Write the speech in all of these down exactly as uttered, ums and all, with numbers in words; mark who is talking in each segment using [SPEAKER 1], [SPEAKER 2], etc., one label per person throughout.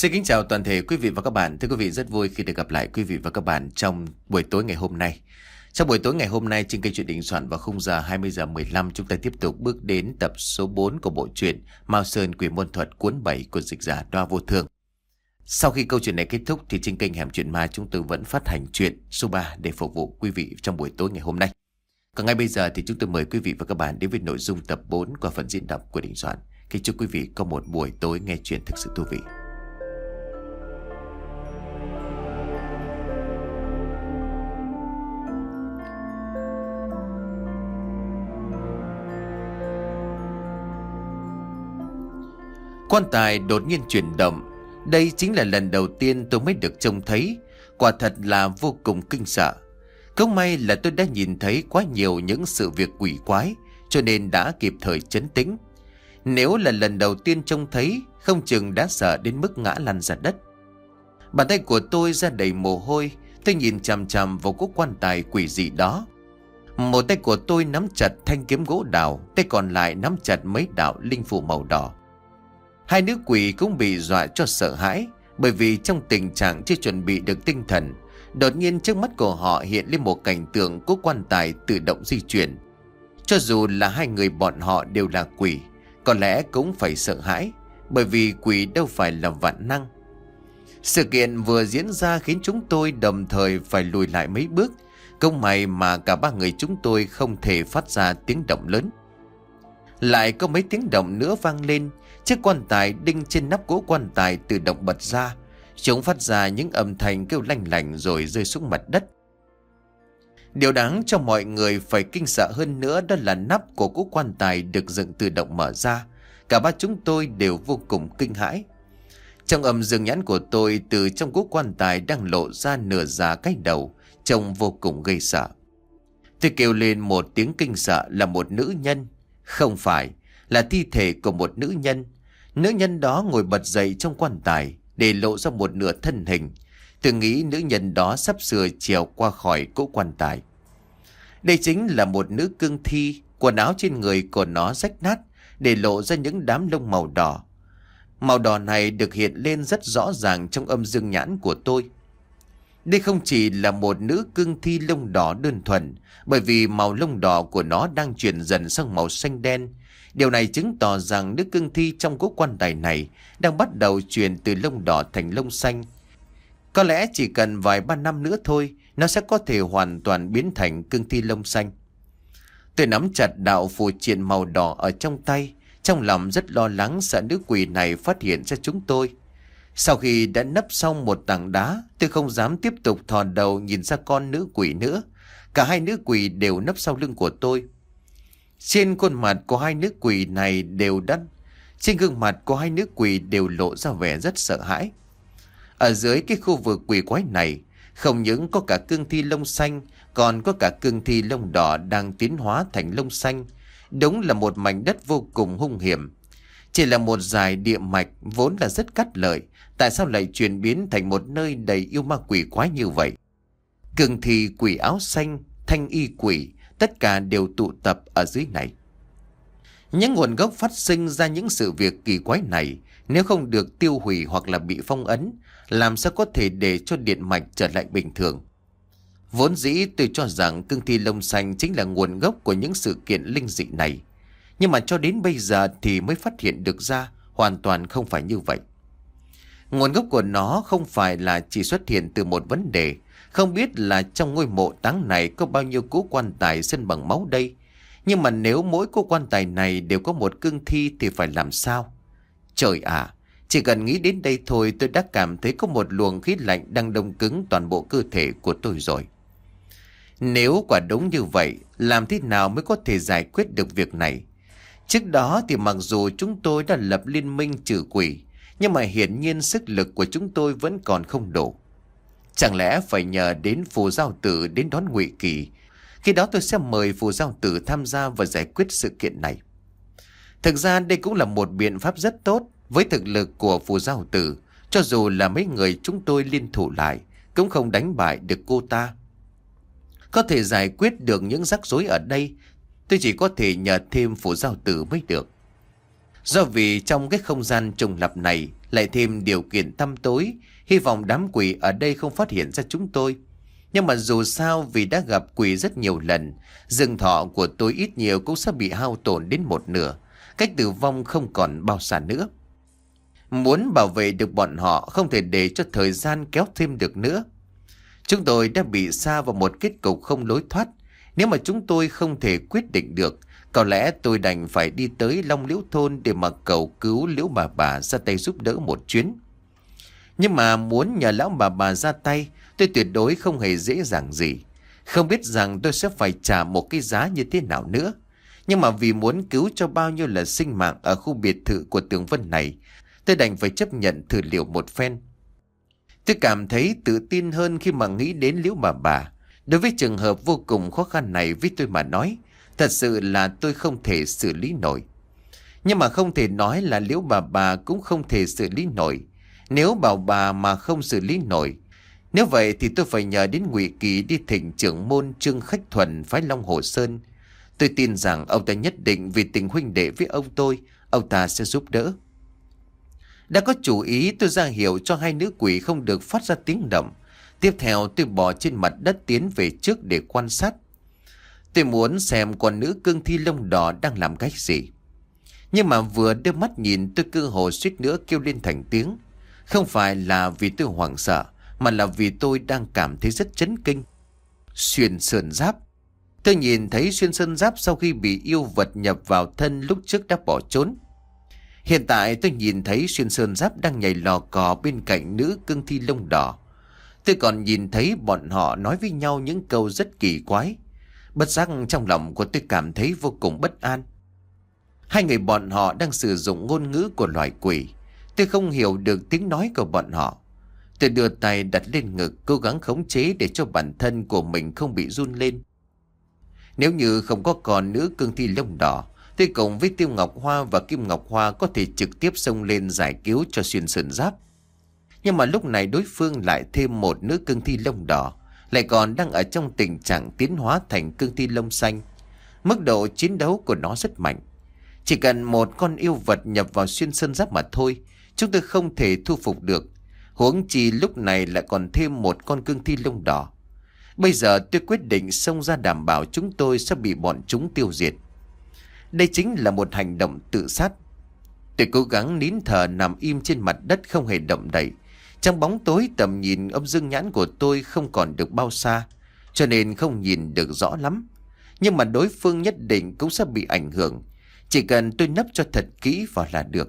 [SPEAKER 1] Xin kính chào toàn thể quý vị và các bạn. Thưa quý vị, rất vui khi được gặp lại quý vị và các bạn trong buổi tối ngày hôm nay. Trong buổi tối ngày hôm nay trên kênh Chuyện Đình Soạn vào khung giờ hai mươi giờ mười lăm, chúng ta tiếp tục bước đến tập số bốn của bộ truyện Mao Sơn Quỷ Môn Thuật cuốn bảy của dịch giả Đoa Vô Thương. Sau khi câu chuyện này kết thúc thì trên kênh Hẻm Chuyện Ma chúng tôi vẫn phát hành chuyện số ba để phục vụ quý vị trong buổi tối ngày hôm nay. Còn ngay bây giờ thì chúng tôi mời quý vị và các bạn đến với nội dung tập bốn của phần diễn đọc của Đình Soạn. Kính chúc quý vị có một buổi tối nghe chuyện thực sự thú vị. Quan tài đột nhiên chuyển động. Đây chính là lần đầu tiên tôi mới được trông thấy. Quả thật là vô cùng kinh sợ. Không may là tôi đã nhìn thấy quá nhiều những sự việc quỷ quái, cho nên đã kịp thời trấn tĩnh. Nếu là lần đầu tiên trông thấy, không chừng đã sợ đến mức ngã lăn ra đất. Bàn tay của tôi ra đầy mồ hôi. Tôi nhìn chằm chằm vào cỗ quan tài quỷ dị đó. Một tay của tôi nắm chặt thanh kiếm gỗ đào, tay còn lại nắm chặt mấy đạo linh phù màu đỏ. Hai nữ quỷ cũng bị dọa cho sợ hãi, bởi vì trong tình trạng chưa chuẩn bị được tinh thần, đột nhiên trước mắt của họ hiện lên một cảnh tượng cỗ quan tài tự động di chuyển. Cho dù là hai người bọn họ đều là quỷ, có lẽ cũng phải sợ hãi, bởi vì quỷ đâu phải là vạn năng. Sự kiện vừa diễn ra khiến chúng tôi đồng thời phải lùi lại mấy bước. Không may mà cả ba người chúng tôi không thể phát ra tiếng động lớn. Lại có mấy tiếng động nữa vang lên. Chiếc quan tài đinh trên nắp cỗ quan tài tự động bật ra. Chúng phát ra những âm thanh kêu lanh lảnh rồi rơi xuống mặt đất. Điều đáng cho mọi người phải kinh sợ hơn nữa đó là nắp của cỗ quan tài được dựng tự động mở ra. Cả ba chúng tôi đều vô cùng kinh hãi. Trong âm dương nhãn của tôi, từ trong cỗ quan tài đang lộ ra nửa già cái đầu, trông vô cùng gây sợ. Tôi kêu lên một tiếng kinh sợ là một nữ nhân. Không phải, là thi thể của một nữ nhân. Nữ nhân đó ngồi bật dậy trong quan tài để lộ ra một nửa thân hình. Tôi nghĩ nữ nhân đó sắp sửa trèo qua khỏi cỗ quan tài. Đây chính là một nữ cương thi. Quần áo trên người của nó rách nát, để lộ ra những đám lông màu đỏ. Màu đỏ này được hiện lên rất rõ ràng trong âm dương nhãn của tôi. Đây không chỉ là một nữ cương thi lông đỏ đơn thuần, bởi vì màu lông đỏ của nó đang chuyển dần sang màu xanh đen. Điều này chứng tỏ rằng nữ cương thi trong cỗ quan tài này đang bắt đầu chuyển từ lông đỏ thành lông xanh. Có lẽ chỉ cần vài ba năm nữa thôi, nó sẽ có thể hoàn toàn biến thành cương thi lông xanh. Tôi nắm chặt đạo phù triện màu đỏ ở trong tay, trong lòng rất lo lắng sợ nữ quỷ này phát hiện ra chúng tôi. Sau khi đã nấp sau một tảng đá, tôi không dám tiếp tục thò đầu nhìn ra con nữ quỷ nữa. Cả hai nữ quỷ đều nấp sau lưng của tôi. Trên khuôn mặt của hai nữ quỷ này đều đắt. Trên gương mặt của hai nữ quỷ đều lộ ra vẻ rất sợ hãi. Ở dưới cái khu vực quỷ quái này, không những có cả cương thi lông xanh, còn có cả cương thi lông đỏ đang tiến hóa thành lông xanh. Đúng là một mảnh đất vô cùng hung hiểm. Chỉ là một dải địa mạch vốn là rất cát lợi, tại sao lại chuyển biến thành một nơi đầy yêu ma quỷ quái như vậy? Cương thi, quỷ áo xanh, thanh y quỷ, tất cả đều tụ tập ở dưới này. Những nguồn gốc phát sinh ra những sự việc kỳ quái này, nếu không được tiêu hủy hoặc là bị phong ấn, làm sao có thể để cho điện mạch trở lại bình thường? Vốn dĩ tôi cho rằng cương thi lông xanh chính là nguồn gốc của những sự kiện linh dị này. Nhưng mà cho đến bây giờ thì mới phát hiện được ra hoàn toàn không phải như vậy. Nguồn gốc của nó không phải là chỉ xuất hiện từ một vấn đề. Không biết là trong ngôi mộ táng này có bao nhiêu cỗ quan tài sơn bằng máu đây. Nhưng mà nếu mỗi cỗ quan tài này đều có một cương thi thì phải làm sao? Trời ạ, chỉ cần nghĩ đến đây thôi tôi đã cảm thấy có một luồng khí lạnh đang đông cứng toàn bộ cơ thể của tôi rồi. Nếu quả đúng như vậy, làm thế nào mới có thể giải quyết được việc này? Trước đó thì mặc dù chúng tôi đã lập liên minh trừ quỷ, nhưng mà hiển nhiên sức lực của chúng tôi vẫn còn không đủ. Chẳng lẽ phải nhờ đến phù giao tử đến đón Ngụy Kỳ? Khi đó tôi sẽ mời phù giao tử tham gia và giải quyết sự kiện này. Thực ra đây cũng là một biện pháp rất tốt. Với thực lực của phù giao tử, cho dù là mấy người chúng tôi liên thủ lại, cũng không đánh bại được cô ta. Có thể giải quyết được những rắc rối ở đây, tôi chỉ có thể nhờ thêm phù giao tử mới được. Do vì trong cái không gian trùng lập này lại thêm điều kiện tăm tối, hy vọng đám quỷ ở đây không phát hiện ra chúng tôi. Nhưng mà dù sao vì đã gặp quỷ rất nhiều lần, dương thọ của tôi ít nhiều cũng sẽ bị hao tổn đến một nửa, cách tử vong không còn bao xa nữa. Muốn bảo vệ được bọn họ không thể để cho thời gian kéo thêm được nữa. Chúng tôi đã bị sa vào một kết cục không lối thoát. Nếu mà chúng tôi không thể quyết định được, có lẽ tôi đành phải đi tới Long Liễu Thôn để mà cầu cứu Liễu bà bà ra tay giúp đỡ một chuyến. Nhưng mà muốn nhờ lão bà bà ra tay, tôi tuyệt đối không hề dễ dàng gì. Không biết rằng tôi sẽ phải trả một cái giá như thế nào nữa. Nhưng mà vì muốn cứu cho bao nhiêu là sinh mạng ở khu biệt thự của Tường Vân này, tôi đành phải chấp nhận thử liệu một phen. Tôi cảm thấy tự tin hơn khi mà nghĩ đến Liễu bà bà. Đối với trường hợp vô cùng khó khăn này với tôi mà nói, thật sự là tôi không thể xử lý nổi. Nhưng mà không thể nói là Liễu bà bà cũng không thể xử lý nổi. Nếu bảo bà mà không xử lý nổi, nếu vậy thì tôi phải nhờ đến Ngụy Kỳ đi thỉnh trưởng môn Trương Khách Thuần phái Long Hồ Sơn. Tôi tin rằng ông ta nhất định vì tình huynh đệ với ông tôi, ông ta sẽ giúp đỡ. Đã có chủ ý, tôi ra hiệu cho hai nữ quỷ không được phát ra tiếng động. Tiếp theo tôi bò trên mặt đất tiến về trước để quan sát. Tôi muốn xem con nữ cương thi lông đỏ đang làm cái gì. Nhưng mà vừa đưa mắt nhìn, tôi cơ hồ suýt nữa kêu lên thành tiếng. Không phải là vì tôi hoảng sợ, mà là vì tôi đang cảm thấy rất chấn kinh. Xuyên sơn giáp. Tôi nhìn thấy xuyên sơn giáp sau khi bị yêu vật nhập vào thân lúc trước đã bỏ trốn. Hiện tại tôi nhìn thấy xuyên sơn giáp đang nhảy lò cò bên cạnh nữ cương thi lông đỏ. Tôi còn nhìn thấy bọn họ nói với nhau những câu rất kỳ quái. Bất giác trong lòng của tôi cảm thấy vô cùng bất an. Hai người bọn họ đang sử dụng ngôn ngữ của loài quỷ. Tôi không hiểu được tiếng nói của bọn họ. Tôi đưa tay đặt lên ngực, cố gắng khống chế để cho bản thân của mình không bị run lên. Nếu như không có còn nữ cương thi lông đỏ, tôi cùng với Tiêu Ngọc Hoa và Kim Ngọc Hoa có thể trực tiếp xông lên giải cứu cho xuyên sơn giáp. Nhưng mà lúc này đối phương lại thêm một nữ cương thi lông đỏ, lại còn đang ở trong tình trạng tiến hóa thành cương thi lông xanh. Mức độ chiến đấu của nó rất mạnh. Chỉ cần một con yêu vật nhập vào xuyên sơn giáp mà thôi, chúng tôi không thể thu phục được. Huống chi lúc này lại còn thêm một con cương thi lông đỏ. Bây giờ tôi quyết định xông ra đảm bảo chúng tôi sẽ bị bọn chúng tiêu diệt. Đây chính là một hành động tự sát. Tôi cố gắng nín thở nằm im trên mặt đất không hề động đậy. Trong bóng tối tầm nhìn âm dương nhãn của tôi không còn được bao xa, cho nên không nhìn được rõ lắm. Nhưng mà đối phương nhất định cũng sẽ bị ảnh hưởng. Chỉ cần tôi nấp cho thật kỹ vào là được.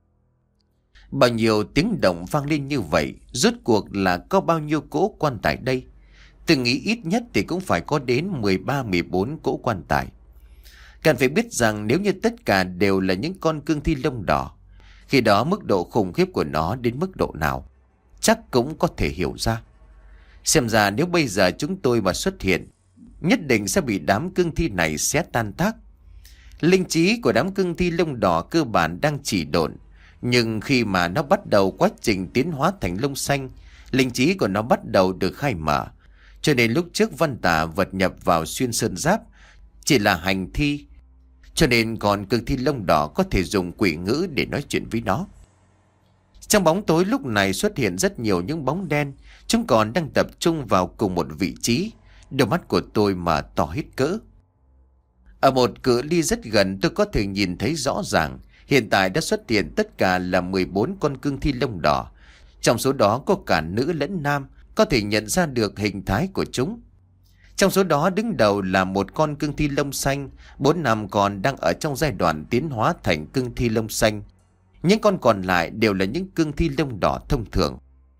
[SPEAKER 1] Bao nhiêu tiếng động vang lên như vậy, rốt cuộc là có bao nhiêu cỗ quan tài đây? Tôi nghĩ ít nhất thì cũng phải có đến mười ba mười bốn cỗ quan tài. Cần phải biết rằng nếu như tất cả đều là những con cương thi lông đỏ, khi đó mức độ khủng khiếp của nó đến mức độ nào, chắc cũng có thể hiểu ra. Xem ra nếu bây giờ chúng tôi mà xuất hiện, nhất định sẽ bị đám cương thi này xé tan tác. Linh trí của đám cương thi lông đỏ cơ bản đang chỉ độn, nhưng khi mà nó bắt đầu quá trình tiến hóa thành lông xanh, linh trí của nó bắt đầu được khai mở. Cho nên lúc trước Văn Tà vật nhập vào xuyên sơn giáp chỉ là hành thi, cho nên còn cương thi lông đỏ có thể dùng quỷ ngữ để nói chuyện với nó. Trong bóng tối lúc này xuất hiện rất nhiều những bóng đen, chúng còn đang tập trung vào cùng một vị trí. Đôi mắt của tôi mà to hết cỡ. Ở một cự ly rất gần tôi có thể nhìn thấy rõ ràng, hiện tại đã xuất hiện tất cả là mười bốn con cương thi lông đỏ. Trong số đó có cả nữ lẫn nam, có thể nhận ra được hình thái của chúng. Trong số đó đứng đầu là một con cương thi lông xanh, bốn năm con đang ở trong giai đoạn tiến hóa thành cương thi lông xanh. Những con còn lại đều là những cương thi lông đỏ thông thường.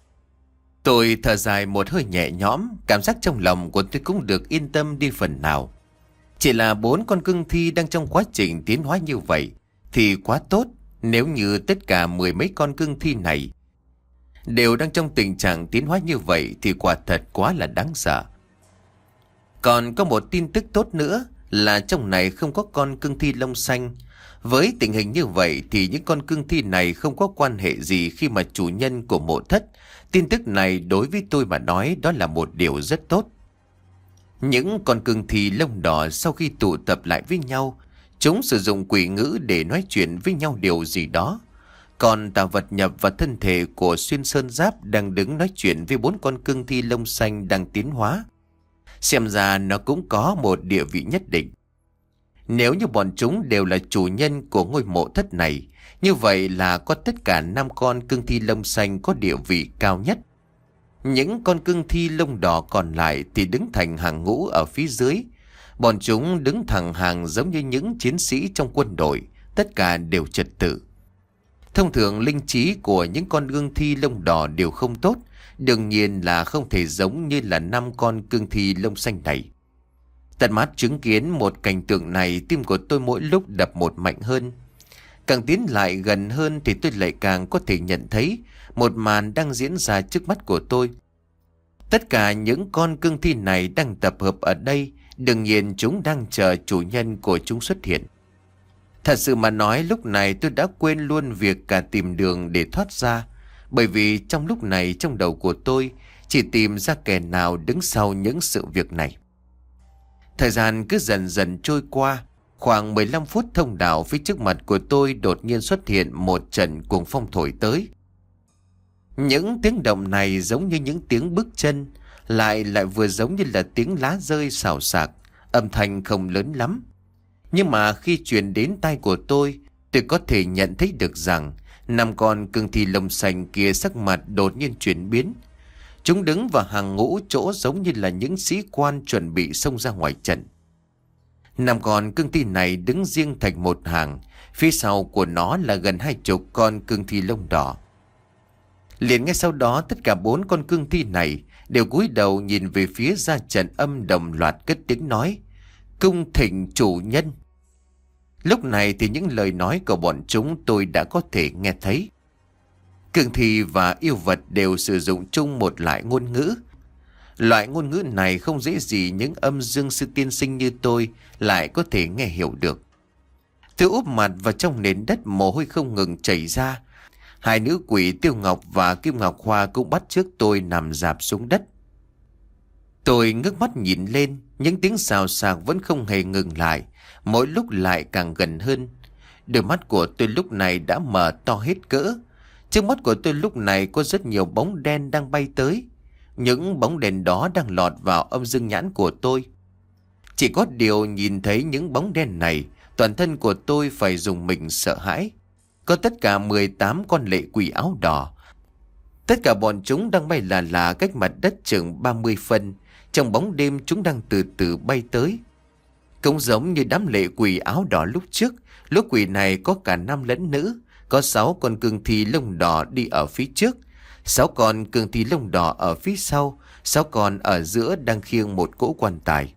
[SPEAKER 1] Tôi thở dài một hơi nhẹ nhõm, cảm giác trong lòng của tôi cũng được yên tâm đi phần nào. Chỉ là bốn con cương thi đang trong quá trình tiến hóa như vậy thì quá tốt. Nếu như tất cả mười mấy con cương thi này đều đang trong tình trạng tiến hóa như vậy thì quả thật quá là đáng sợ. Còn có một tin tức tốt nữa là trong này không có con cương thi lông xanh. Với tình hình như vậy thì những con cương thi này không có quan hệ gì khi mà chủ nhân của mộ thất. Tin tức này đối với tôi mà nói đó là một điều rất tốt. Những con cương thi lông đỏ sau khi tụ tập lại với nhau, Chúng sử dụng quỷ ngữ để nói chuyện với nhau điều gì đó. Còn tà vật nhập vào thân thể của Xuyên Sơn Giáp đang đứng nói chuyện với bốn con cương thi lông xanh đang tiến hóa. Xem ra nó cũng có một địa vị nhất định. Nếu như bọn chúng đều là chủ nhân của ngôi mộ thất này, như vậy là có tất cả năm con cương thi lông xanh có địa vị cao nhất. Những con cương thi lông đỏ còn lại thì đứng thành hàng ngũ ở phía dưới. Bọn chúng đứng thẳng hàng giống như những chiến sĩ trong quân đội, tất cả đều trật tự. Thông thường linh trí của những con cương thi lông đỏ đều không tốt, đương nhiên là không thể giống như là năm con cương thi lông xanh này. Tận mắt chứng kiến một cảnh tượng này, tim của tôi mỗi lúc đập một mạnh hơn. Càng tiến lại gần hơn thì tôi lại càng có thể nhận thấy một màn đang diễn ra trước mắt của tôi. Tất cả những con cương thi này đang tập hợp ở đây, đương nhiên chúng đang chờ chủ nhân của chúng xuất hiện. Thật sự mà nói, lúc này tôi đã quên luôn việc cả tìm đường để thoát ra, bởi vì trong lúc này trong đầu của tôi chỉ tìm ra kẻ nào đứng sau những sự việc này. Thời gian cứ dần dần trôi qua. Khoảng mười lăm phút thông đạo phía trước mặt của tôi đột nhiên xuất hiện một trận cuồng phong thổi tới. Những tiếng động này giống như những tiếng bước chân, lại lại vừa giống như là tiếng lá rơi xào xạc, âm thanh không lớn lắm. Nhưng mà khi truyền đến tai của tôi, tôi có thể nhận thấy được rằng năm con cương thi lông xanh kia sắc mặt đột nhiên chuyển biến. Chúng đứng vào hàng ngũ chỗ giống như là những sĩ quan chuẩn bị xông ra ngoài trận. Năm con cương thi này đứng riêng thành một hàng, phía sau của nó là gần hai chục con cương thi lông đỏ. Liền ngay sau đó, tất cả bốn con cương thi này đều cúi đầu nhìn về phía ra trận, âm đồng loạt cất tiếng nói: "Cung thỉnh chủ nhân." Lúc này thì những lời nói của bọn chúng tôi đã có thể nghe thấy. Cương thi và yêu vật đều sử dụng chung một loại ngôn ngữ. Loại ngôn ngữ này không dễ gì những âm dương sư tiên sinh như tôi lại có thể nghe hiểu được. Tôi úp mặt vào trong nền đất, mồ hôi không ngừng chảy ra. Hai nữ quỷ Tiêu Ngọc và Kim Ngọc Hoa cũng bắt chước tôi nằm rạp xuống đất. Tôi ngước mắt nhìn lên, những tiếng xào xạc vẫn không hề ngừng lại, mỗi lúc lại càng gần hơn. Đôi mắt của tôi lúc này đã mở to hết cỡ. Trước mắt của tôi lúc này có rất nhiều bóng đen đang bay tới. Những bóng đèn đó đang lọt vào âm dương nhãn của tôi. Chỉ có điều nhìn thấy những bóng đen này, toàn thân của tôi phải dùng mình sợ hãi. Có tất cả mười tám con lệ quỷ áo đỏ. Tất cả bọn chúng đang bay là là cách mặt đất chừng ba mươi phân. Trong bóng đêm chúng đang từ từ bay tới. Cũng giống như đám lệ quỷ áo đỏ lúc trước, lũ quỷ này có cả nam lẫn nữ. Có sáu con cương thi lông đỏ đi ở phía trước, sáu con cương thi lông đỏ ở phía sau, sáu con ở giữa đang khiêng một cỗ quan tài.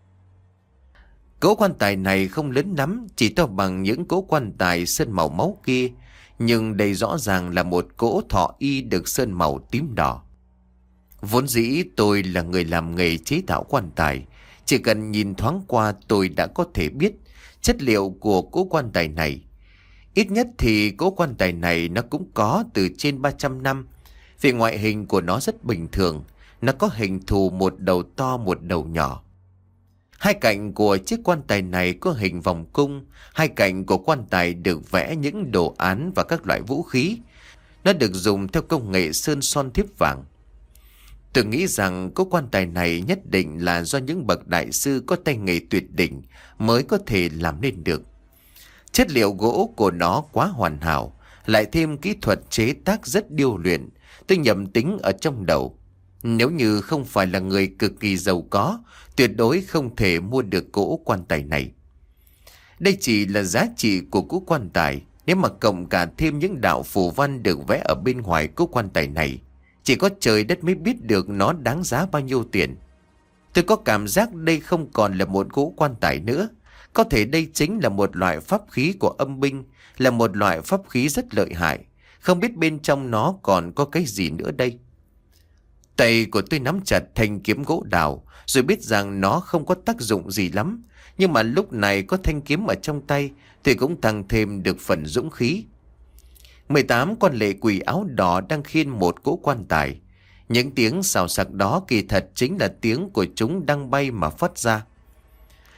[SPEAKER 1] Cỗ quan tài này không lớn lắm, chỉ to bằng những cỗ quan tài sơn màu máu kia, nhưng đây rõ ràng là một cỗ thọ y được sơn màu tím đỏ. Vốn dĩ tôi là người làm nghề chế tạo quan tài, chỉ cần nhìn thoáng qua tôi đã có thể biết chất liệu của cỗ quan tài này. Ít nhất thì cỗ quan tài này nó cũng có từ trên ba trăm năm. Về ngoại hình của nó rất bình thường, nó có hình thù một đầu to một đầu nhỏ. Hai cạnh của chiếc quan tài này có hình vòng cung, hai cạnh của quan tài được vẽ những đồ án và các loại vũ khí. Nó được dùng theo công nghệ sơn son thiếp vàng. Tôi nghĩ rằng cỗ quan tài này nhất định là do những bậc đại sư có tay nghề tuyệt đỉnh mới có thể làm nên được. Chất liệu gỗ của nó quá hoàn hảo, lại thêm kỹ thuật chế tác rất điêu luyện. Tôi nhầm tính ở trong đầu, nếu như không phải là người cực kỳ giàu có, tuyệt đối không thể mua được cỗ quan tài này. Đây chỉ là giá trị của cỗ quan tài. Nếu mà cộng cả thêm những đạo phù văn được vẽ ở bên ngoài cỗ quan tài này, chỉ có trời đất mới biết được nó đáng giá bao nhiêu tiền. Tôi có cảm giác đây không còn là một cỗ quan tài nữa. Có thể đây chính là một loại pháp khí của âm binh, là một loại pháp khí rất lợi hại. Không biết bên trong nó còn có cái gì nữa đây. Tay của tôi nắm chặt thanh kiếm gỗ đào, rồi biết rằng nó không có tác dụng gì lắm. Nhưng mà lúc này có thanh kiếm ở trong tay thì cũng tăng thêm được phần dũng khí. mười tám con lệ quỷ áo đỏ đang khiêng một cỗ quan tài. Những tiếng xào xạc đó kỳ thật chính là tiếng của chúng đang bay mà phát ra.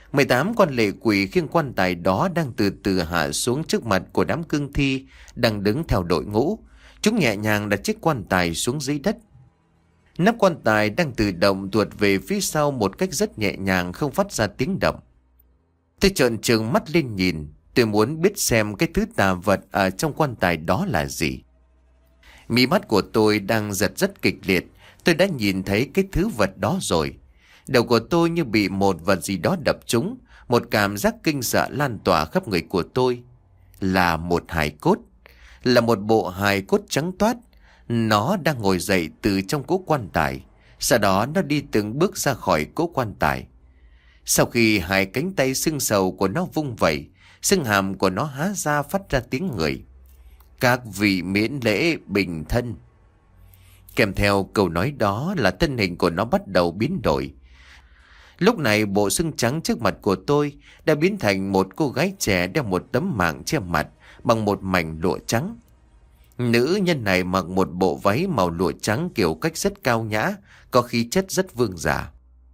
[SPEAKER 1] mười tám con lệ quỷ khiêng quan tài đó đang từ từ hạ xuống trước mặt của đám cương thi đang đứng theo đội ngũ. Chúng nhẹ nhàng đặt chiếc quan tài xuống dưới đất. Nắp quan tài đang tự động tuột về phía sau một cách rất nhẹ nhàng, không phát ra tiếng động. Tôi trợn trừng mắt lên nhìn. Tôi muốn biết xem cái thứ tà vật ở trong quan tài đó là gì. Mí mắt của tôi đang giật rất kịch liệt. Tôi đã nhìn thấy cái thứ vật đó rồi. Đầu của tôi như bị một vật gì đó đập trúng. Một cảm giác kinh sợ lan tỏa khắp người của tôi. Là một hài cốt. Là một bộ hài cốt trắng toát. Nó đang ngồi dậy từ trong cỗ quan tài. Sau đó nó đi từng bước ra khỏi cỗ quan tài. Sau khi hai cánh tay sưng sầu của nó vung vẩy, xương hàm của nó há ra phát ra tiếng người. Các vị miễn lễ bình thân. Kèm theo câu nói đó là thân hình của nó bắt đầu biến đổi. Lúc này bộ xương trắng trước mặt của tôi đã biến thành một cô gái trẻ đeo một tấm mảng che mặt bằng một mảnh lụa trắng. Nữ nhân này mặc một bộ váy màu lụa trắng kiểu cách rất cao nhã, có khí chất rất vương giả.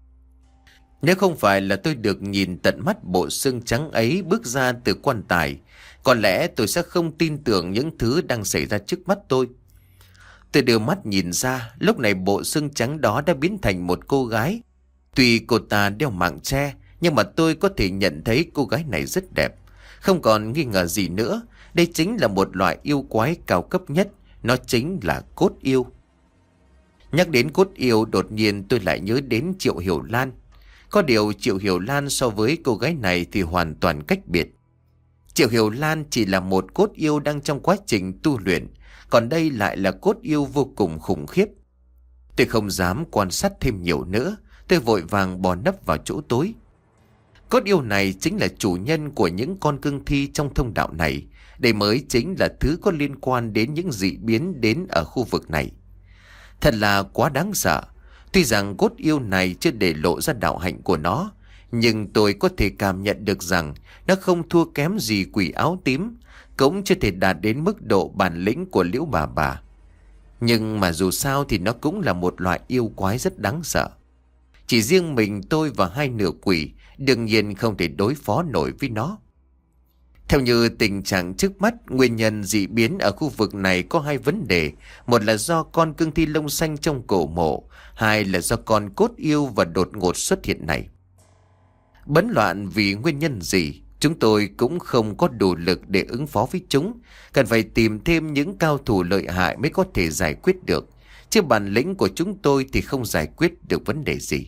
[SPEAKER 1] Nếu không phải là tôi được nhìn tận mắt bộ xương trắng ấy bước ra từ quan tài, có lẽ tôi sẽ không tin tưởng những thứ đang xảy ra trước mắt tôi. Tôi đưa mắt nhìn ra, lúc này bộ xương trắng đó đã biến thành một cô gái. Tuy cô ta đeo mảng che, nhưng mà tôi có thể nhận thấy cô gái này rất đẹp. Không còn nghi ngờ gì nữa, đây chính là một loại yêu quái cao cấp nhất, nó chính là cốt yêu. Nhắc đến cốt yêu, đột nhiên tôi lại nhớ đến Triệu Hiểu Lan. Có điều Triệu Hiểu Lan so với cô gái này thì hoàn toàn cách biệt. Triệu Hiểu Lan chỉ là một cốt yêu đang trong quá trình tu luyện, còn đây lại là cốt yêu vô cùng khủng khiếp. Tôi không dám quan sát thêm nhiều nữa, tôi vội vàng bò nấp vào chỗ tối. Cốt yêu này chính là chủ nhân của những con cương thi trong thông đạo này. Đây mới chính là thứ có liên quan đến những dị biến đến ở khu vực này. Thật là quá đáng sợ. Tuy rằng cốt yêu này chưa để lộ ra đạo hạnh của nó, nhưng tôi có thể cảm nhận được rằng nó không thua kém gì quỷ áo tím, cũng chưa thể đạt đến mức độ bản lĩnh của Liễu bà bà. Nhưng mà dù sao thì nó cũng là một loại yêu quái rất đáng sợ. Chỉ riêng mình tôi và hai nửa quỷ đương nhiên không thể đối phó nổi với nó. Theo như tình trạng trước mắt, nguyên nhân dị biến ở khu vực này có hai vấn đề. Một là do con cương thi lông xanh trong cổ mộ, hai là do con cốt yêu và đột ngột xuất hiện này. Bấn loạn vì nguyên nhân gì, chúng tôi cũng không có đủ lực để ứng phó với chúng. Cần phải tìm thêm những cao thủ lợi hại mới có thể giải quyết được. Chứ bản lĩnh của chúng tôi thì không giải quyết được vấn đề gì.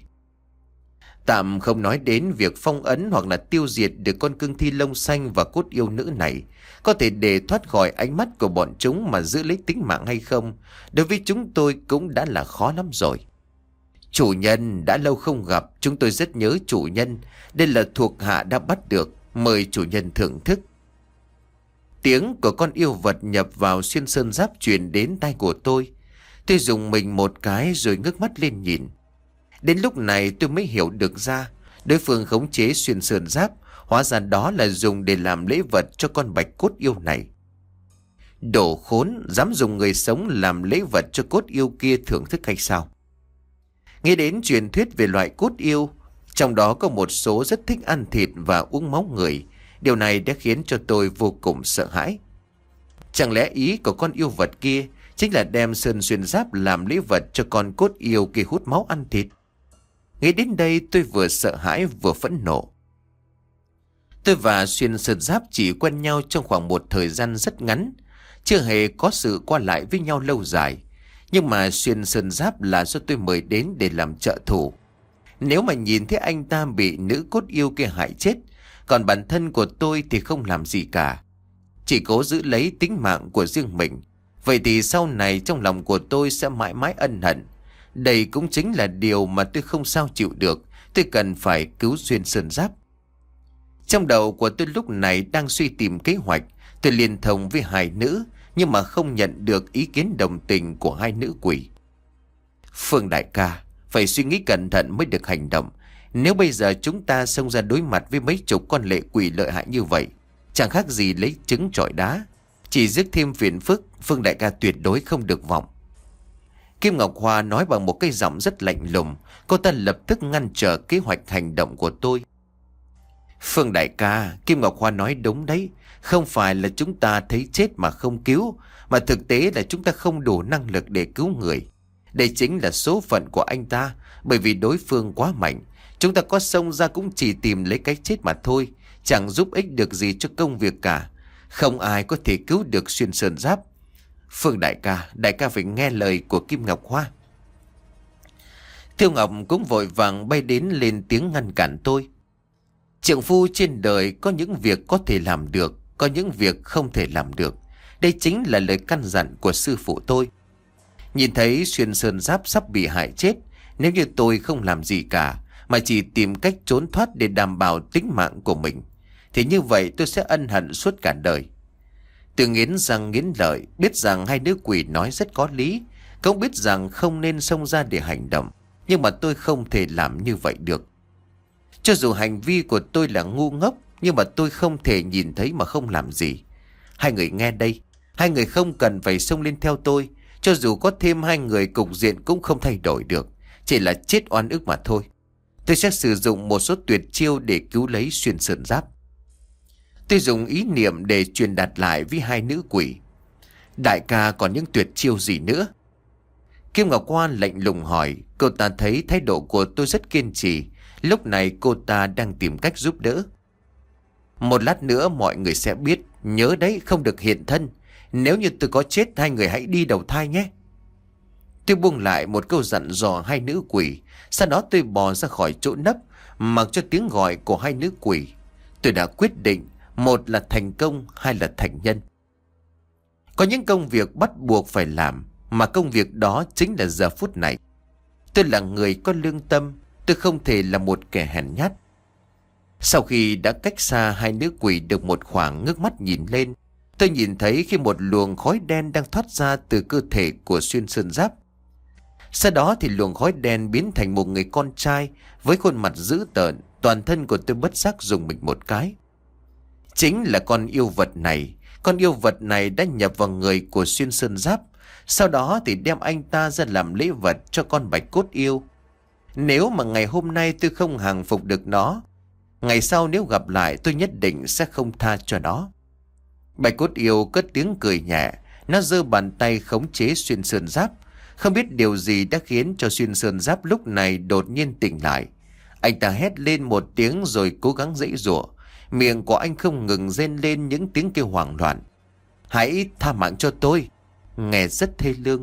[SPEAKER 1] Tạm không nói đến việc phong ấn hoặc là tiêu diệt được con cương thi lông xanh và cốt yêu nữ này. Có thể để thoát khỏi ánh mắt của bọn chúng mà giữ lấy tính mạng hay không, đối với chúng tôi cũng đã là khó lắm rồi. Chủ nhân, đã lâu không gặp, chúng tôi rất nhớ chủ nhân. Đây là thuộc hạ đã bắt được, mời chủ nhân thưởng thức. Tiếng của con yêu vật nhập vào xuyên sơn giáp truyền đến tai của tôi. Tôi dùng mình một cái rồi ngước mắt lên nhìn. Đến lúc này tôi mới hiểu được ra, đối phương khống chế xuyên sơn giáp, hóa ra đó là dùng để làm lễ vật cho con bạch cốt yêu này. Đồ khốn, dám dùng người sống làm lễ vật cho cốt yêu kia thưởng thức hay sao? Nghe đến truyền thuyết về loại cốt yêu, trong đó có một số rất thích ăn thịt và uống máu người. Điều này đã khiến cho tôi vô cùng sợ hãi. Chẳng lẽ ý của con yêu vật kia chính là đem sơn xuyên giáp làm lễ vật cho con cốt yêu kia hút máu ăn thịt? Nghĩ đến đây tôi vừa sợ hãi vừa phẫn nộ. Tôi và xuyên sơn giáp chỉ quen nhau trong khoảng một thời gian rất ngắn, chưa hề có sự qua lại với nhau lâu dài. Nhưng mà xuyên sơn giáp là do tôi mời đến để làm trợ thủ. Nếu mà nhìn thấy anh ta bị nữ cốt yêu kia hại chết, còn bản thân của tôi thì không làm gì cả, chỉ cố giữ lấy tính mạng của riêng mình, vậy thì sau này trong lòng của tôi sẽ mãi mãi ân hận. Đây cũng chính là điều mà tôi không sao chịu được. Tôi cần phải cứu xuyên sơn giáp. Trong đầu của tôi lúc này đang suy tìm kế hoạch. Tôi liên thông với hai nữ, nhưng mà không nhận được ý kiến đồng tình của hai nữ quỷ. Phương đại ca, phải suy nghĩ cẩn thận mới được hành động. Nếu bây giờ chúng ta xông ra đối mặt với mấy chục con lệ quỷ lợi hại như vậy, chẳng khác gì lấy trứng trọi đá, chỉ rước thêm phiền phức. Phương đại ca tuyệt đối không được vọng. Kim Ngọc Hoa nói bằng một cái giọng rất lạnh lùng. Cô ta lập tức ngăn trở kế hoạch hành động của tôi. Phương đại ca, Kim Ngọc Hoa nói đúng đấy. Không phải là chúng ta thấy chết mà không cứu, mà thực tế là chúng ta không đủ năng lực để cứu người. Đây chính là số phận của anh ta. Bởi vì đối phương quá mạnh, chúng ta có xông ra cũng chỉ tìm lấy cái chết mà thôi, chẳng giúp ích được gì cho công việc cả. Không ai có thể cứu được Xuyên Sơn Giáp. Phương đại ca, đại ca phải nghe lời của Kim Ngọc Hoa. Tiêu Ngọc cũng vội vàng bay đến lên tiếng ngăn cản tôi. Trượng phu trên đời có những việc có thể làm được, có những việc không thể làm được. Đây chính là lời căn dặn của sư phụ tôi. Nhìn thấy Xuyên Sơn Giáp sắp bị hại chết, nếu như tôi không làm gì cả mà chỉ tìm cách trốn thoát để đảm bảo tính mạng của mình, thì như vậy tôi sẽ ân hận suốt cả đời. Tôi nghiến răng nghiến lợi, biết rằng hai nữ quỷ nói rất có lý, cũng biết rằng không nên xông ra để hành động, nhưng mà tôi không thể làm như vậy được. Cho dù hành vi của tôi là ngu ngốc, nhưng mà tôi không thể nhìn thấy mà không làm gì. Hai người nghe đây, hai người không cần phải xông lên theo tôi. Cho dù có thêm hai người, cục diện cũng không thay đổi được, chỉ là chết oan ức mà thôi. Tôi sẽ sử dụng một số tuyệt chiêu để cứu lấy Xuyên Sơn Giáp. Tôi dùng ý niệm để truyền đạt lại với hai nữ quỷ. Đại ca còn những tuyệt chiêu gì nữa? Kim Ngọc Hoa lạnh lùng hỏi. Cô ta thấy thái độ của tôi rất kiên trì. Lúc này cô ta đang tìm cách giúp đỡ. Một lát nữa mọi người sẽ biết. Nhớ đấy, không được hiện thân. Nếu như tôi có chết, hai người hãy đi đầu thai nhé. Tôi buông lại một câu dặn dò hai nữ quỷ. Sau đó tôi bò ra khỏi chỗ nấp, mặc cho tiếng gọi của hai nữ quỷ. Tôi đã quyết định, một là thành công, hai là thành nhân. Có những công việc bắt buộc phải làm, mà công việc đó chính là giờ phút này. Tôi là người có lương tâm, tôi không thể là một kẻ hèn nhát. Sau khi đã cách xa hai nữ quỷ được một khoảng, ngước mắt nhìn lên, tôi nhìn thấy khi một luồng khói đen đang thoát ra từ cơ thể của Xuyên Sơn Giáp. Sau đó thì luồng khói đen biến thành một người con trai với khuôn mặt dữ tợn. Toàn thân của tôi bất giác dùng mình một cái. Chính là con yêu vật này. Con yêu vật này đã nhập vào người của Xuyên Sơn Giáp, sau đó thì đem anh ta ra làm lễ vật cho con bạch cốt yêu. Nếu mà ngày hôm nay tôi không hàng phục được nó, ngày sau nếu gặp lại tôi nhất định sẽ không tha cho nó. Bạch cốt yêu cất tiếng cười nhẹ. Nó giơ bàn tay khống chế Xuyên Sơn Giáp. Không biết điều gì đã khiến cho Xuyên Sơn Giáp lúc này đột nhiên tỉnh lại. Anh ta hét lên một tiếng rồi cố gắng giãy giụa. Miệng của anh không ngừng rên lên những tiếng kêu hoảng loạn. Hãy tha mạng cho tôi. Nghe rất thê lương.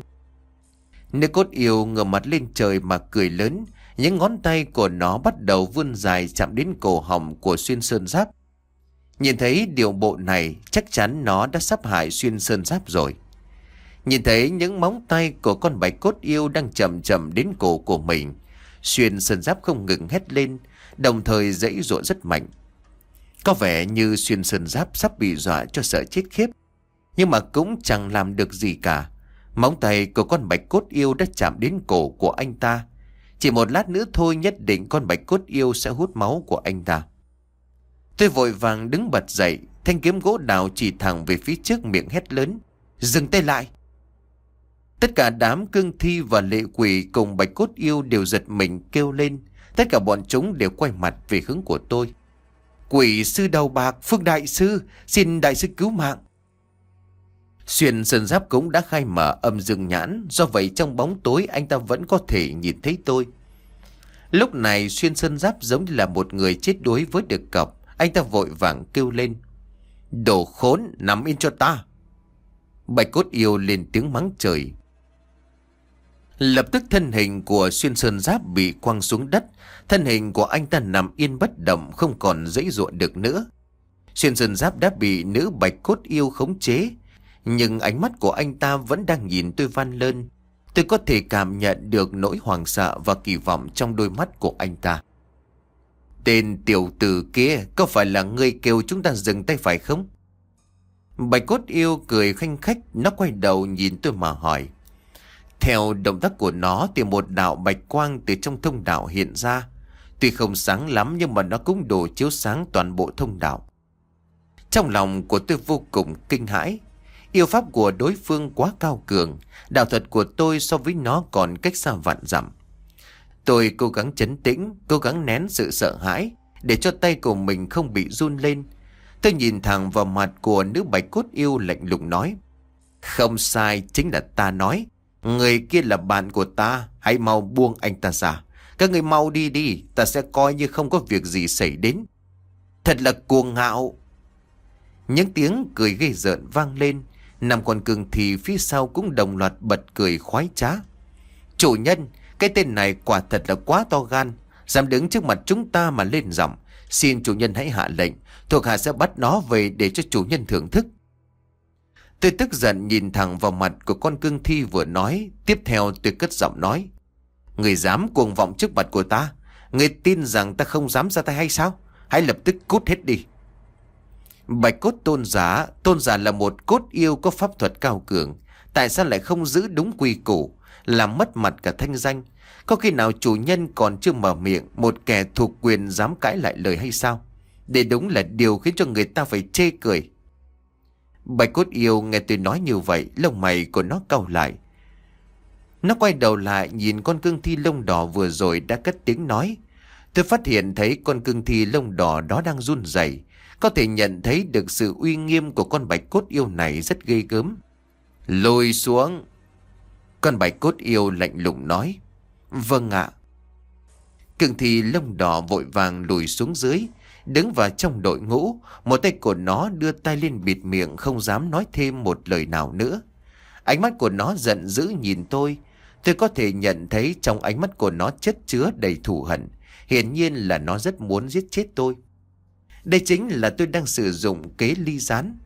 [SPEAKER 1] Nữ cốt yêu ngửa mặt lên trời mà cười lớn. Những ngón tay của nó bắt đầu vươn dài chạm đến cổ họng của Xuyên Sơn Giáp. Nhìn thấy điều bộ này, chắc chắn nó đã sắp hại Xuyên Sơn Giáp rồi. Nhìn thấy những móng tay của con bạch cốt yêu đang chậm chậm đến cổ của mình, Xuyên Sơn Giáp không ngừng hét lên, đồng thời giãy giụa rất mạnh. Có vẻ như Xuyên Sơn Giáp sắp bị dọa cho sợ chết khiếp, nhưng mà cũng chẳng làm được gì cả. Móng tay của con bạch cốt yêu đã chạm đến cổ của anh ta. Chỉ một lát nữa thôi, nhất định con bạch cốt yêu sẽ hút máu của anh ta. Tôi vội vàng đứng bật dậy, thanh kiếm gỗ đào chỉ thẳng về phía trước, miệng hét lớn: dừng tay lại! Tất cả đám cương thi và lệ quỷ cùng bạch cốt yêu đều giật mình kêu lên. Tất cả bọn chúng đều quay mặt về hướng của tôi. Quỷ sư đầu bạc, Phương đại sư, xin đại sư cứu mạng. Xuyên Sơn Giáp cũng đã khai mở âm dương nhãn, do vậy trong bóng tối anh ta vẫn có thể nhìn thấy tôi. Lúc này Xuyên Sơn Giáp giống như là một người chết đuối với được cọc. Anh ta vội vàng kêu lên: đồ khốn, nằm yên cho ta! Bạch cốt yêu lên tiếng mắng trời. Lập tức thân hình của Xuyên Sơn Giáp bị quăng xuống đất. Thân hình của anh ta nằm yên bất động, không còn giãy giụa được nữa. Xuyên Sơn Giáp đã bị nữ bạch cốt yêu khống chế, nhưng ánh mắt của anh ta vẫn đang nhìn tôi van lơn. Tôi có thể cảm nhận được nỗi hoảng sợ và kỳ vọng trong đôi mắt của anh ta. Tên tiểu tử kia, có phải là ngươi kêu chúng ta dừng tay phải không? Bạch cốt yêu cười khanh khách. Nó quay đầu nhìn tôi mà hỏi. Theo động tác của nó thì một đạo bạch quang từ trong thông đạo hiện ra. Tuy không sáng lắm nhưng mà nó cũng đủ chiếu sáng toàn bộ thông đạo. Trong lòng của tôi vô cùng kinh hãi. Yêu pháp của đối phương quá cao cường. Đạo thuật của tôi so với nó còn cách xa vạn dặm. Tôi cố gắng trấn tĩnh, cố gắng nén sự sợ hãi để cho tay của mình không bị run lên. Tôi nhìn thẳng vào mặt của nữ bạch cốt yêu lạnh lùng nói: Không sai, chính là ta nói. Người kia là bạn của ta, hãy mau buông anh ta ra. Các người mau đi đi, ta sẽ coi như không có việc gì xảy đến. Thật là cuồng ngạo. Những tiếng cười ghê rợn vang lên. Năm con cương thi phía sau cũng đồng loạt bật cười khoái trá. Chủ nhân, cái tên này quả thật là quá to gan, dám đứng trước mặt chúng ta mà lên giọng. Xin chủ nhân hãy hạ lệnh, thuộc hạ sẽ bắt nó về để cho chủ nhân thưởng thức. Tôi tức giận nhìn thẳng vào mặt của con cương thi vừa nói. Tiếp theo tôi cất giọng nói: Người dám cuồng vọng trước mặt của ta, người tin rằng ta không dám ra tay hay sao? Hãy lập tức cút hết đi. Bạch cốt tôn giả, tôn giả là một cốt yêu có pháp thuật cao cường, tại sao lại không giữ đúng quy củ, làm mất mặt cả thanh danh? Có khi nào chủ nhân còn chưa mở miệng, một kẻ thuộc quyền dám cãi lại lời hay sao? Để đúng là điều khiến cho người ta phải chê cười. Bạch cốt yêu nghe tôi nói như vậy, lông mày của nó cau lại. Nó quay đầu lại nhìn con cương thi lông đỏ vừa rồi đã cất tiếng nói. Tôi phát hiện thấy con cương thi lông đỏ đó đang run rẩy, có thể nhận thấy được sự uy nghiêm của con bạch cốt yêu này rất ghê gớm. Lùi xuống. Con bạch cốt yêu lạnh lùng nói. Vâng ạ. Cương thi lông đỏ vội vàng lùi xuống dưới, đứng vào trong đội ngũ. Một tay của nó đưa tay lên bịt miệng, không dám nói thêm một lời nào nữa. Ánh mắt của nó giận dữ nhìn tôi. Tôi có thể nhận thấy trong ánh mắt của nó chất chứa đầy thù hận. Hiển nhiên là nó rất muốn giết chết tôi. Đây chính là tôi đang sử dụng kế ly gián.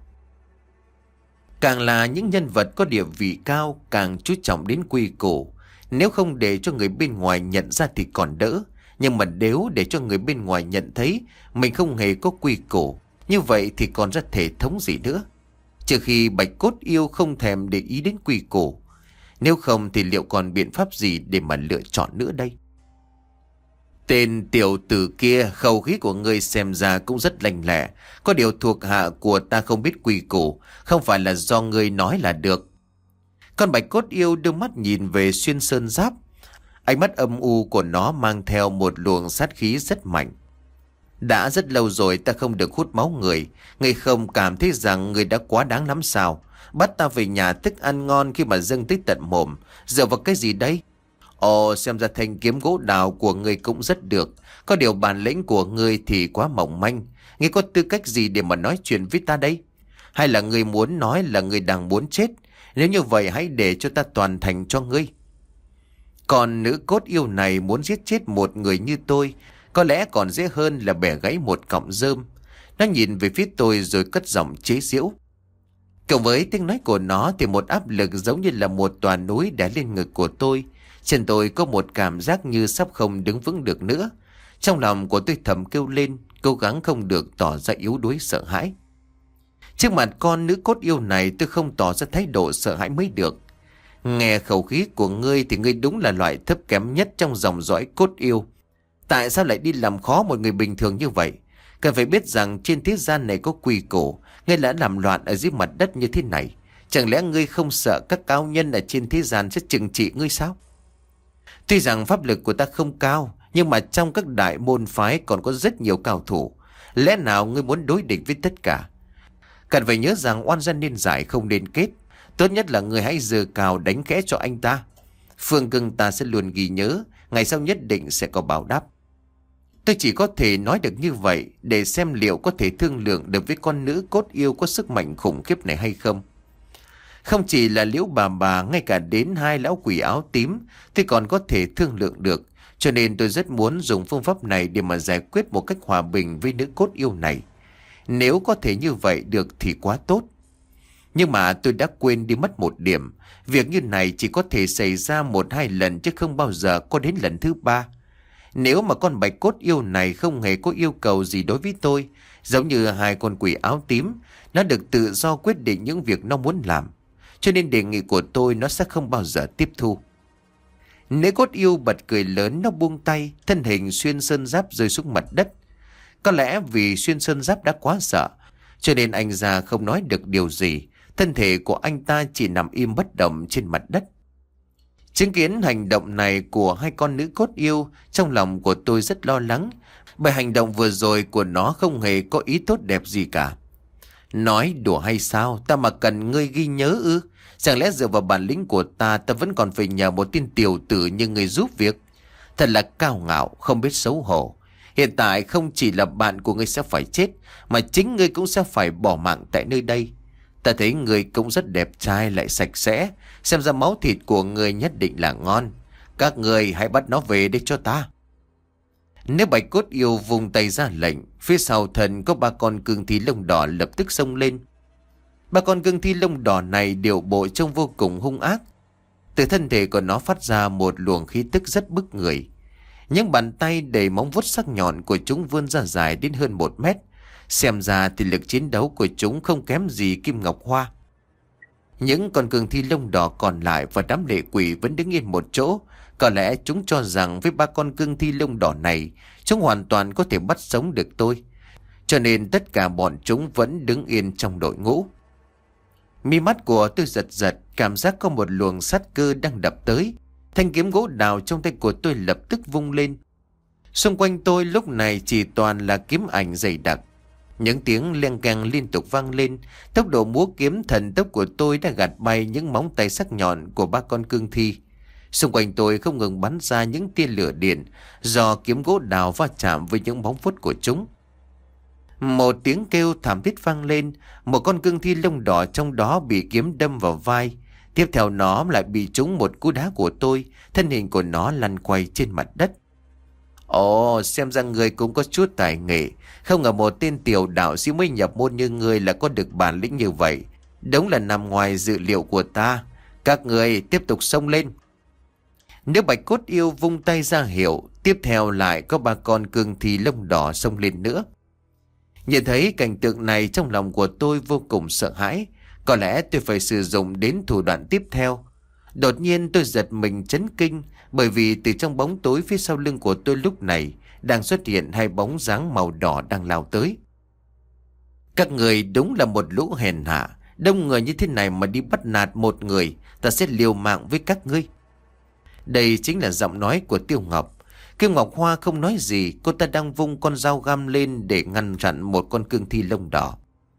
[SPEAKER 1] Càng là những nhân vật có địa vị cao, càng chú trọng đến quy củ. Nếu không để cho người bên ngoài nhận ra thì còn đỡ. Nhưng mà nếu để cho người bên ngoài nhận thấy mình không hề có quy củ, như vậy thì còn ra thể thống gì nữa. Trừ khi bạch cốt yêu không thèm để ý đến quy củ. Nếu không thì liệu còn biện pháp gì để mà lựa chọn nữa đây? Tên tiểu tử kia, khẩu khí của ngươi xem ra cũng rất lành lẹ. Có điều thuộc hạ của ta không biết quy củ, không phải là do ngươi nói là được. Con bạch cốt yêu đưa mắt nhìn về xuyên sơn giáp. Ánh mắt âm u của nó mang theo một luồng sát khí rất mạnh. Đã rất lâu rồi ta không được hút máu người. Ngươi không cảm thấy rằng ngươi đã quá đáng lắm sao? Bắt ta về nhà thức ăn ngon khi mà dâng tới tận mồm. Dựa vào cái gì đây? Ồ, xem ra thanh kiếm gỗ đào của ngươi cũng rất được. Có điều bản lĩnh của ngươi thì quá mỏng manh. Ngươi có tư cách gì để mà nói chuyện với ta đây? Hay là ngươi muốn nói là ngươi đang muốn chết? Nếu như vậy hãy để cho ta toàn thành cho ngươi. Còn nữ cốt yêu này muốn giết chết một người như tôi, có lẽ còn dễ hơn là bẻ gãy một cọng rơm. Nó nhìn về phía tôi rồi cất giọng chế giễu. Cộng với tiếng nói của nó thì một áp lực giống như là một tòa núi đè lên ngực của tôi. Trên tôi có một cảm giác như sắp không đứng vững được nữa. Trong lòng của tôi thầm kêu lên, cố gắng không được tỏ ra yếu đuối sợ hãi. Trước mặt con nữ cốt yêu này tôi không tỏ ra thái độ sợ hãi mới được. Nghe khẩu khí của ngươi thì ngươi đúng là loại thấp kém nhất trong dòng dõi cốt yêu. Tại sao lại đi làm khó một người bình thường như vậy? Cần phải biết rằng trên thế gian này có quy củ. Ngươi đã làm loạn ở dưới mặt đất như thế này. Chẳng lẽ ngươi không sợ các cao nhân ở trên thế gian sẽ trừng trị ngươi sao? Tuy rằng pháp lực của ta không cao, nhưng mà trong các đại môn phái còn có rất nhiều cao thủ. Lẽ nào ngươi muốn đối địch với tất cả? Cần phải nhớ rằng oan gian nên giải không nên kết. Tốt nhất là ngươi hãy giơ cào đánh khẽ cho anh ta. Phương Cưng ta sẽ luôn ghi nhớ, ngày sau nhất định sẽ có báo đáp. Tôi chỉ có thể nói được như vậy để xem liệu có thể thương lượng được với con nữ cốt yêu có sức mạnh khủng khiếp này hay không. Không chỉ là Liễu bà bà, ngay cả đến hai lão quỷ áo tím thì còn có thể thương lượng được. Cho nên tôi rất muốn dùng phương pháp này để mà giải quyết một cách hòa bình với nữ cốt yêu này. Nếu có thể như vậy được thì quá tốt. Nhưng mà tôi đã quên đi mất một điểm. Việc như này chỉ có thể xảy ra một hai lần chứ không bao giờ có đến lần thứ ba. Nếu mà con bạch cốt yêu này không hề có yêu cầu gì đối với tôi, giống như hai con quỷ áo tím, nó được tự do quyết định những việc nó muốn làm. Cho nên đề nghị của tôi nó sẽ không bao giờ tiếp thu. Nữ cốt yêu bật cười lớn, nó buông tay, thân hình xuyên sơn giáp rơi xuống mặt đất. Có lẽ vì xuyên sơn giáp đã quá sợ, cho nên anh già không nói được điều gì. Thân thể của anh ta chỉ nằm im bất động trên mặt đất. Chứng kiến hành động này của hai con nữ cốt yêu, trong lòng của tôi rất lo lắng. Bởi hành động vừa rồi của nó không hề có ý tốt đẹp gì cả. Nói đùa hay sao? Ta mà cần ngươi ghi nhớ ư? Chẳng lẽ dựa vào bản lĩnh của ta, ta vẫn còn phải nhờ một tên tiểu tử như ngươi giúp việc? Thật là cao ngạo, không biết xấu hổ. Hiện tại không chỉ là bạn của ngươi sẽ phải chết, mà chính ngươi cũng sẽ phải bỏ mạng tại nơi đây. Ta thấy ngươi cũng rất đẹp trai lại sạch sẽ, xem ra máu thịt của ngươi nhất định là ngon. Các ngươi hãy bắt nó về đây cho ta. Nếu Bạch Cốt Yêu vùng tay ra lệnh, phía sau thần có ba con cương thi lông đỏ lập tức xông lên. Ba con cương thi lông đỏ này điệu bộ trông vô cùng hung ác. Từ thân thể của nó phát ra một luồng khí tức rất bức người. Những bàn tay đầy móng vuốt sắc nhọn của chúng vươn ra dài đến hơn một mét. Xem ra thì lực chiến đấu của chúng không kém gì Kim Ngọc Hoa. Những con cương thi lông đỏ còn lại và đám lệ quỷ vẫn đứng yên một chỗ. Có lẽ chúng cho rằng với ba con cương thi lông đỏ này, chúng hoàn toàn có thể bắt sống được tôi. Cho nên tất cả bọn chúng vẫn đứng yên trong đội ngũ. Mi mắt của tôi giật giật, cảm giác có một luồng sát cơ đang đập tới. Thanh kiếm gỗ đào trong tay của tôi lập tức vung lên. Xung quanh tôi lúc này chỉ toàn là kiếm ảnh dày đặc. Những tiếng leng keng liên tục vang lên. Tốc độ múa kiếm thần tốc của tôi đã gạt bay những móng tay sắc nhọn của ba con cương thi. Xung quanh tôi không ngừng bắn ra những tia lửa điện do kiếm gỗ đào va chạm với những móng vuốt của chúng. Một tiếng kêu thảm thiết vang lên, một con cương thi lông đỏ trong đó bị kiếm đâm vào vai. Tiếp theo nó lại bị trúng một cú đá của tôi, thân hình của nó lăn quay trên mặt đất. Ồ, xem ra người cũng có chút tài nghệ. Không ngờ một tên tiểu đạo sĩ mới nhập môn như người là có được bản lĩnh như vậy. Đúng là nằm ngoài dự liệu của ta. Các người tiếp tục xông lên. Nếu Bạch Cốt Yêu vung tay ra hiệu, tiếp theo lại có ba con cương thi lông đỏ xông lên nữa. Nhìn thấy cảnh tượng này trong lòng của tôi vô cùng sợ hãi. Có lẽ tôi phải sử dụng đến thủ đoạn tiếp theo. Đột nhiên tôi giật mình chấn kinh, bởi vì từ trong bóng tối phía sau lưng của tôi lúc này đang xuất hiện hai bóng dáng màu đỏ đang lao tới. Các người đúng là một lũ hèn hạ. Đông người như thế này mà đi bắt nạt một người, ta sẽ liều mạng với các ngươi. Đây chính là giọng nói của Tiêu Ngọc. Kim Ngọc Hoa không nói gì, cô ta đang vung con dao găm lên để ngăn chặn một con cương thi lông đỏ.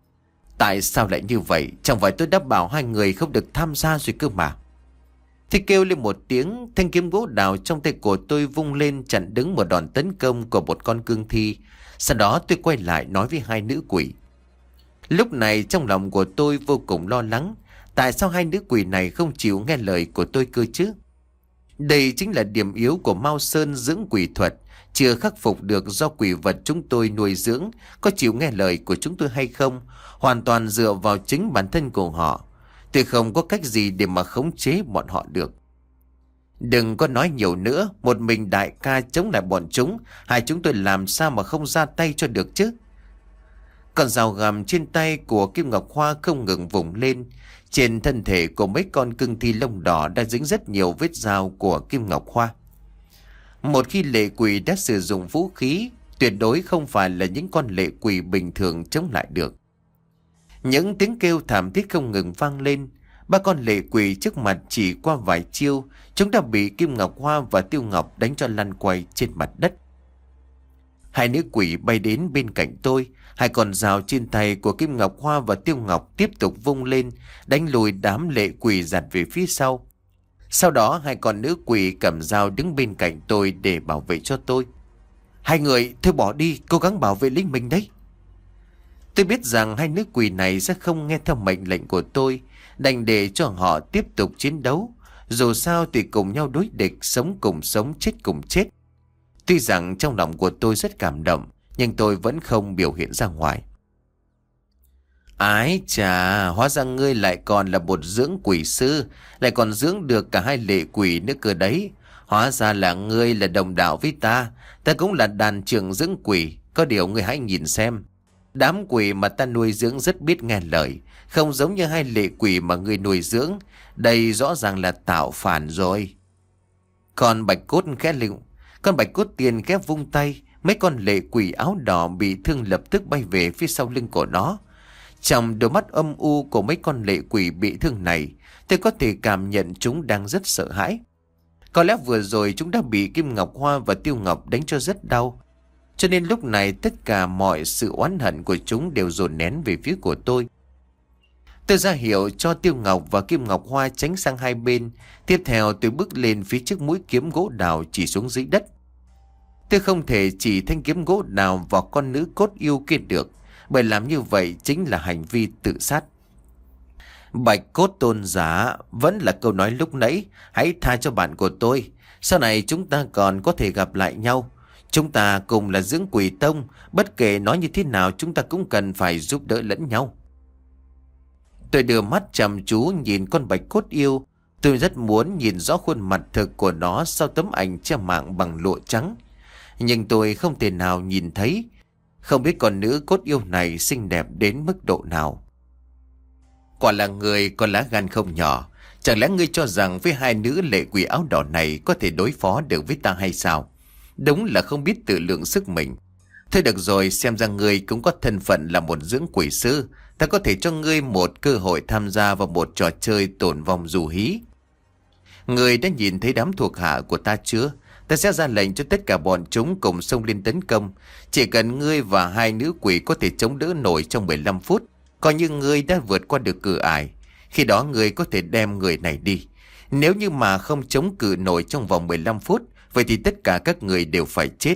[SPEAKER 1] Tại sao lại như vậy? Chẳng phải tôi đã bảo hai người không được tham gia rồi cơ mà. Thì kêu lên một tiếng, thanh kiếm gỗ đào trong tay của tôi vung lên chặn đứng một đòn tấn công của một con cương thi. Sau đó tôi quay lại nói với hai nữ quỷ. Lúc này trong lòng của tôi vô cùng lo lắng. Tại sao hai nữ quỷ này không chịu nghe lời của tôi cơ chứ? Đây chính là điểm yếu của Mao Sơn dưỡng quỷ thuật, chưa khắc phục được do quỷ vật chúng tôi nuôi dưỡng có chịu nghe lời của chúng tôi hay không, hoàn toàn dựa vào chính bản thân của họ. Tôi không có cách gì để mà khống chế bọn họ được. Đừng có nói nhiều nữa, một mình đại ca chống lại bọn chúng, hai chúng tôi làm sao mà không ra tay cho được chứ? Con dao găm trên tay của Kim Ngọc Hoa không ngừng vùng lên. Trên thân thể của mấy con cương thi lông đỏ đã dính rất nhiều vết dao của Kim Ngọc Hoa. Một khi lệ quỷ đã sử dụng vũ khí, tuyệt đối không phải là những con lệ quỷ bình thường chống lại được. Những tiếng kêu thảm thiết không ngừng vang lên. Ba con lệ quỷ trước mặt chỉ qua vài chiêu, chúng đã bị Kim Ngọc Hoa và Tiêu Ngọc đánh cho lăn quay trên mặt đất. Hai nữ quỷ bay đến bên cạnh tôi. Hai con dao trên tay của Kim Ngọc Hoa và Tiêu Ngọc tiếp tục vung lên, đánh lùi đám lệ quỷ giặt về phía sau. Sau đó hai con nữ quỷ cầm dao đứng bên cạnh tôi để bảo vệ cho tôi. Hai người, thôi bỏ đi, cố gắng bảo vệ lính mình đấy. Tôi biết rằng hai nữ quỷ này sẽ không nghe theo mệnh lệnh của tôi, đành để cho họ tiếp tục chiến đấu. Dù sao thì cùng nhau đối địch, sống cùng sống, chết cùng chết. Tuy rằng trong lòng của tôi rất cảm động, nhưng tôi vẫn không biểu hiện ra ngoài. Ái chà, hóa ra ngươi lại còn là một dưỡng quỷ sư, lại còn dưỡng được cả hai lệ quỷ nữa cơ đấy. Hóa ra là ngươi là đồng đạo với ta, ta cũng là đàn trưởng dưỡng quỷ. Có điều ngươi hãy nhìn xem, đám quỷ mà ta nuôi dưỡng rất biết nghe lời, không giống như hai lệ quỷ mà ngươi nuôi dưỡng. Đây rõ ràng là tạo phản rồi. Còn Bạch Cốt khẽ lựu, con Bạch Cốt Tiên khẽ vung tay, mấy con lệ quỷ áo đỏ bị thương lập tức bay về phía sau lưng của nó. Trong đôi mắt âm u của mấy con lệ quỷ bị thương này, tôi có thể cảm nhận chúng đang rất sợ hãi. Có lẽ vừa rồi chúng đã bị Kim Ngọc Hoa và Tiêu Ngọc đánh cho rất đau. cho nên lúc này tất cả mọi sự oán hận của chúng đều dồn nén về phía của tôi. Tôi ra hiệu cho Tiêu Ngọc và Kim Ngọc Hoa tránh sang hai bên. Tiếp theo tôi bước lên phía trước mũi kiếm gỗ đào chỉ xuống dưới đất. Tôi không thể chỉ thanh kiếm gỗ đào vào con nữ cốt yêu kia được, bởi làm như vậy chính là hành vi tự sát. Bạch cốt tôn giả, vẫn là câu nói lúc nãy, hãy tha cho bạn của tôi. Sau này chúng ta còn có thể gặp lại nhau. Chúng ta cùng là dưỡng quỷ tông, bất kể nói như thế nào chúng ta cũng cần phải giúp đỡ lẫn nhau. Tôi đưa mắt chăm chú nhìn con bạch cốt yêu. Tôi rất muốn nhìn rõ khuôn mặt thực của nó sau tấm ảnh che mạng bằng lụa trắng. Nhưng tôi không thể nào nhìn thấy. Không biết con nữ cốt yêu này xinh đẹp đến mức độ nào. Quả là người có lá gan không nhỏ. Chẳng lẽ ngươi cho rằng với hai nữ lệ quỷ áo đỏ này có thể đối phó được với ta hay sao? Đúng là không biết tự lượng sức mình. Thôi được rồi, xem ra ngươi cũng có thân phận là một dưỡng quỷ sư. Ta có thể cho ngươi một cơ hội tham gia vào một trò chơi tổn vong dù hí. Ngươi đã nhìn thấy đám thuộc hạ của ta chưa? Ta sẽ ra lệnh cho tất cả bọn chúng cùng xông lên tấn công. Chỉ cần ngươi và hai nữ quỷ có thể chống đỡ nổi trong mười lăm phút, coi như ngươi đã vượt qua được cửa ải. Khi đó ngươi có thể đem người này đi. Nếu như mà không chống cự nổi trong vòng mười lăm phút, vậy thì tất cả các người đều phải chết.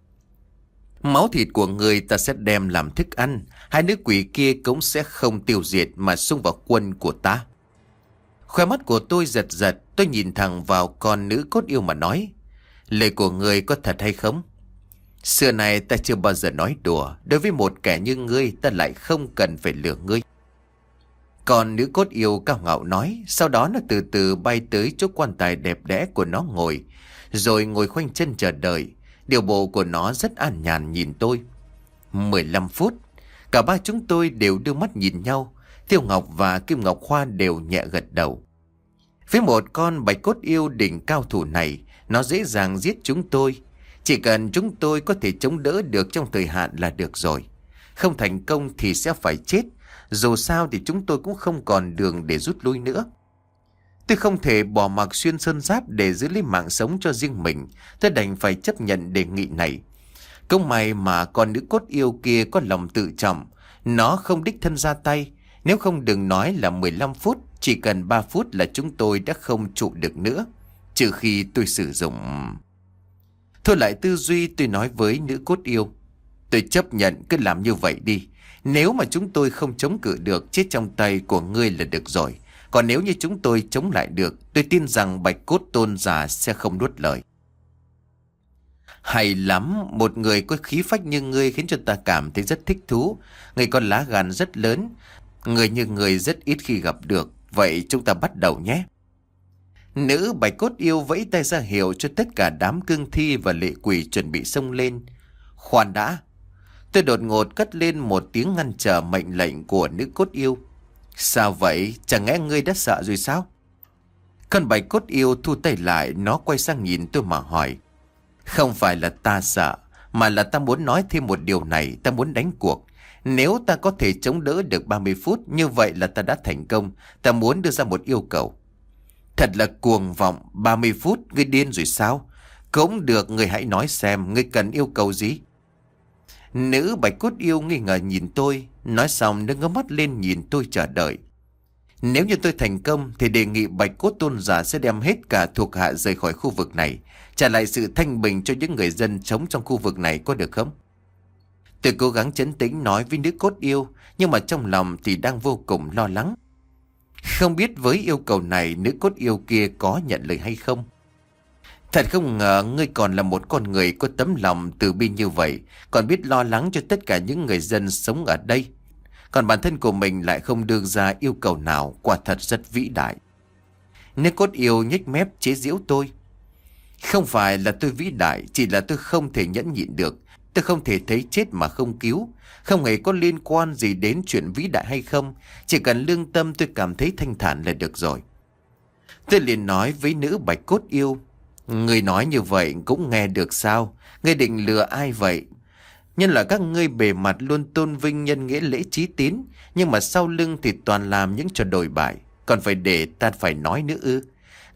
[SPEAKER 1] Máu thịt của người ta sẽ đem làm thức ăn. Hai nữ quỷ kia cũng sẽ không tiêu diệt mà xung vào quân của ta. Khóe mắt của tôi giật giật. Tôi nhìn thẳng vào con nữ cốt yêu mà nói, lời của người có thật hay không? Xưa này ta chưa bao giờ nói đùa. Đối với một kẻ như ngươi, ta lại không cần phải lừa ngươi. Còn nữ cốt yêu cao ngạo nói. Sau đó nó từ từ bay tới chỗ quan tài đẹp đẽ của nó ngồi, rồi ngồi khoanh chân chờ đợi. Điều bộ của nó rất an nhàn nhìn tôi. mười lăm phút. Cả ba chúng tôi đều đưa mắt nhìn nhau. Tiêu Ngọc và Kim Ngọc Hoa đều nhẹ gật đầu. Với một con bạch cốt yêu đỉnh cao thủ này, nó dễ dàng giết chúng tôi. Chỉ cần chúng tôi có thể chống đỡ được trong thời hạn là được rồi. Không thành công thì sẽ phải chết. Dù sao thì chúng tôi cũng không còn đường để rút lui nữa. Tôi không thể bỏ mặc xuyên sơn giáp để giữ lấy mạng sống cho riêng mình. Tôi đành phải chấp nhận đề nghị này. Cũng may mà con nữ cốt yêu kia có lòng tự trọng. Nó không đích thân ra tay. Nếu không đừng nói là mười lăm phút. Chỉ cần ba phút là chúng tôi đã không trụ được nữa. Trừ khi tôi sử dụng... Thôi lại tư duy, tôi nói với nữ cốt yêu, tôi chấp nhận cứ làm như vậy đi. Nếu mà chúng tôi không chống cự được, chết trong tay của ngươi là được rồi. Còn nếu như chúng tôi chống lại được, tôi tin rằng bạch cốt tôn giả sẽ không nuốt lời. Hay lắm, một người có khí phách như ngươi khiến cho ta cảm thấy rất thích thú. Ngươi có lá gan rất lớn. Người như ngươi rất ít khi gặp được. Vậy chúng ta bắt đầu nhé. Nữ bạch cốt yêu vẫy tay ra hiệu cho tất cả đám cương thi và lệ quỷ chuẩn bị xông lên. Khoan đã. Tôi đột ngột cất lên một tiếng ngăn trở mệnh lệnh của nữ cốt yêu. Sao vậy? Chẳng lẽ ngươi đã sợ rồi sao? Con bạch cốt yêu thu tay lại. Nó quay sang nhìn tôi mà hỏi. Không phải là ta sợ, mà là ta muốn nói thêm một điều này. Ta muốn đánh cuộc. Nếu ta có thể chống đỡ được ba mươi phút, như vậy là ta đã thành công. Ta muốn đưa ra một yêu cầu. Thật là cuồng vọng. Ba mươi phút, ngươi điên rồi sao? Cũng được, ngươi hãy nói xem ngươi cần yêu cầu gì. Nữ bạch cốt yêu nghi ngờ nhìn tôi. Nói xong nó ngước mắt lên nhìn tôi chờ đợi. Nếu như tôi thành công thì đề nghị bạch cốt tôn giả sẽ đem hết cả thuộc hạ rời khỏi khu vực này, trả lại sự thanh bình cho những người dân sống trong khu vực này, có được không? Tôi cố gắng trấn tĩnh nói với nữ cốt yêu, nhưng mà trong lòng thì đang vô cùng lo lắng. Không biết với yêu cầu này nữ cốt yêu kia có nhận lời hay không. Thật không ngờ ngươi còn là một con người có tấm lòng từ bi như vậy, còn biết lo lắng cho tất cả những người dân sống ở đây. Còn bản thân của mình lại không đưa ra yêu cầu nào, quả thật rất vĩ đại. Nữ cốt yêu nhếch mép chế giễu tôi. Không phải là tôi vĩ đại, chỉ là tôi không thể nhẫn nhịn được. Tôi không thể thấy chết mà không cứu. Không hề có liên quan gì đến chuyện vĩ đại hay không. Chỉ cần lương tâm tôi cảm thấy thanh thản là được rồi. Tôi liền nói với nữ bạch cốt yêu. Người nói như vậy cũng nghe được sao? Ngươi định lừa ai vậy? Nhân là các ngươi bề mặt luôn tôn vinh nhân nghĩa lễ trí tín, nhưng mà sau lưng thì toàn làm những trò đồi bại. Còn phải để ta phải nói nữa ư?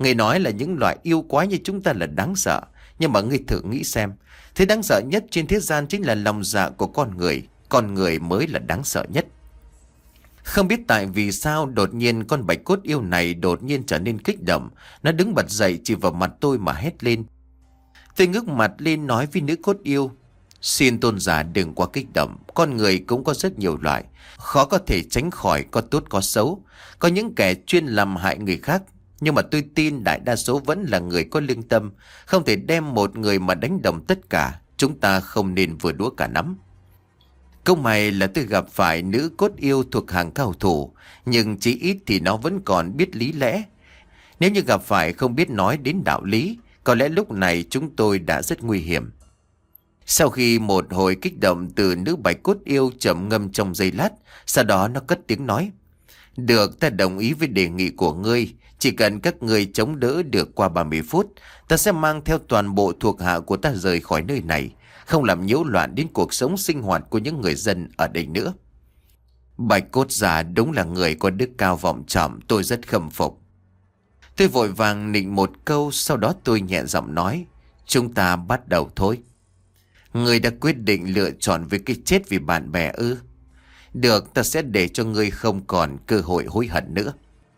[SPEAKER 1] Người nói là những loại yêu quái như chúng ta là đáng sợ. Nhưng mà ngươi thử nghĩ xem, thứ đáng sợ nhất trên thế gian chính là lòng dạ của con người. Con người mới là đáng sợ nhất. Không biết tại vì sao đột nhiên con bạch cốt yêu này đột nhiên trở nên kích động. Nó đứng bật dậy chỉ vào mặt tôi mà hét lên. Tôi ngước mặt lên nói với nữ cốt yêu: xin tôn giả đừng quá kích động. Con người cũng có rất nhiều loại, khó có thể tránh khỏi, có tốt có xấu. Có những kẻ chuyên làm hại người khác, nhưng mà tôi tin đại đa số vẫn là người có lương tâm. Không thể đem một người mà đánh đồng tất cả. Chúng ta không nên vừa đũa cả nắm. Câu mày là tôi gặp phải nữ cốt yêu thuộc hàng cao thủ, nhưng chí ít thì nó vẫn còn biết lý lẽ. Nếu như gặp phải không biết nói đến đạo lý, có lẽ lúc này chúng tôi đã rất nguy hiểm. Sau khi một hồi kích động từ nữ bạch cốt yêu trầm ngâm trong giây lát, sau đó nó cất tiếng nói: được, ta đồng ý với đề nghị của ngươi. Chỉ cần các ngươi chống đỡ được qua ba mươi phút, ta sẽ mang theo toàn bộ thuộc hạ của ta rời khỏi nơi này, không làm nhiễu loạn đến cuộc sống sinh hoạt của những người dân ở đây nữa. Bạch cốt giả đúng là người có đức cao vọng trọng, tôi rất khâm phục. Tôi vội vàng nịnh một câu, sau đó tôi nhẹ giọng nói: chúng ta bắt đầu thôi. Ngươi đã quyết định lựa chọn với cái chết vì bạn bè ư? Được, ta sẽ để cho ngươi không còn cơ hội hối hận nữa.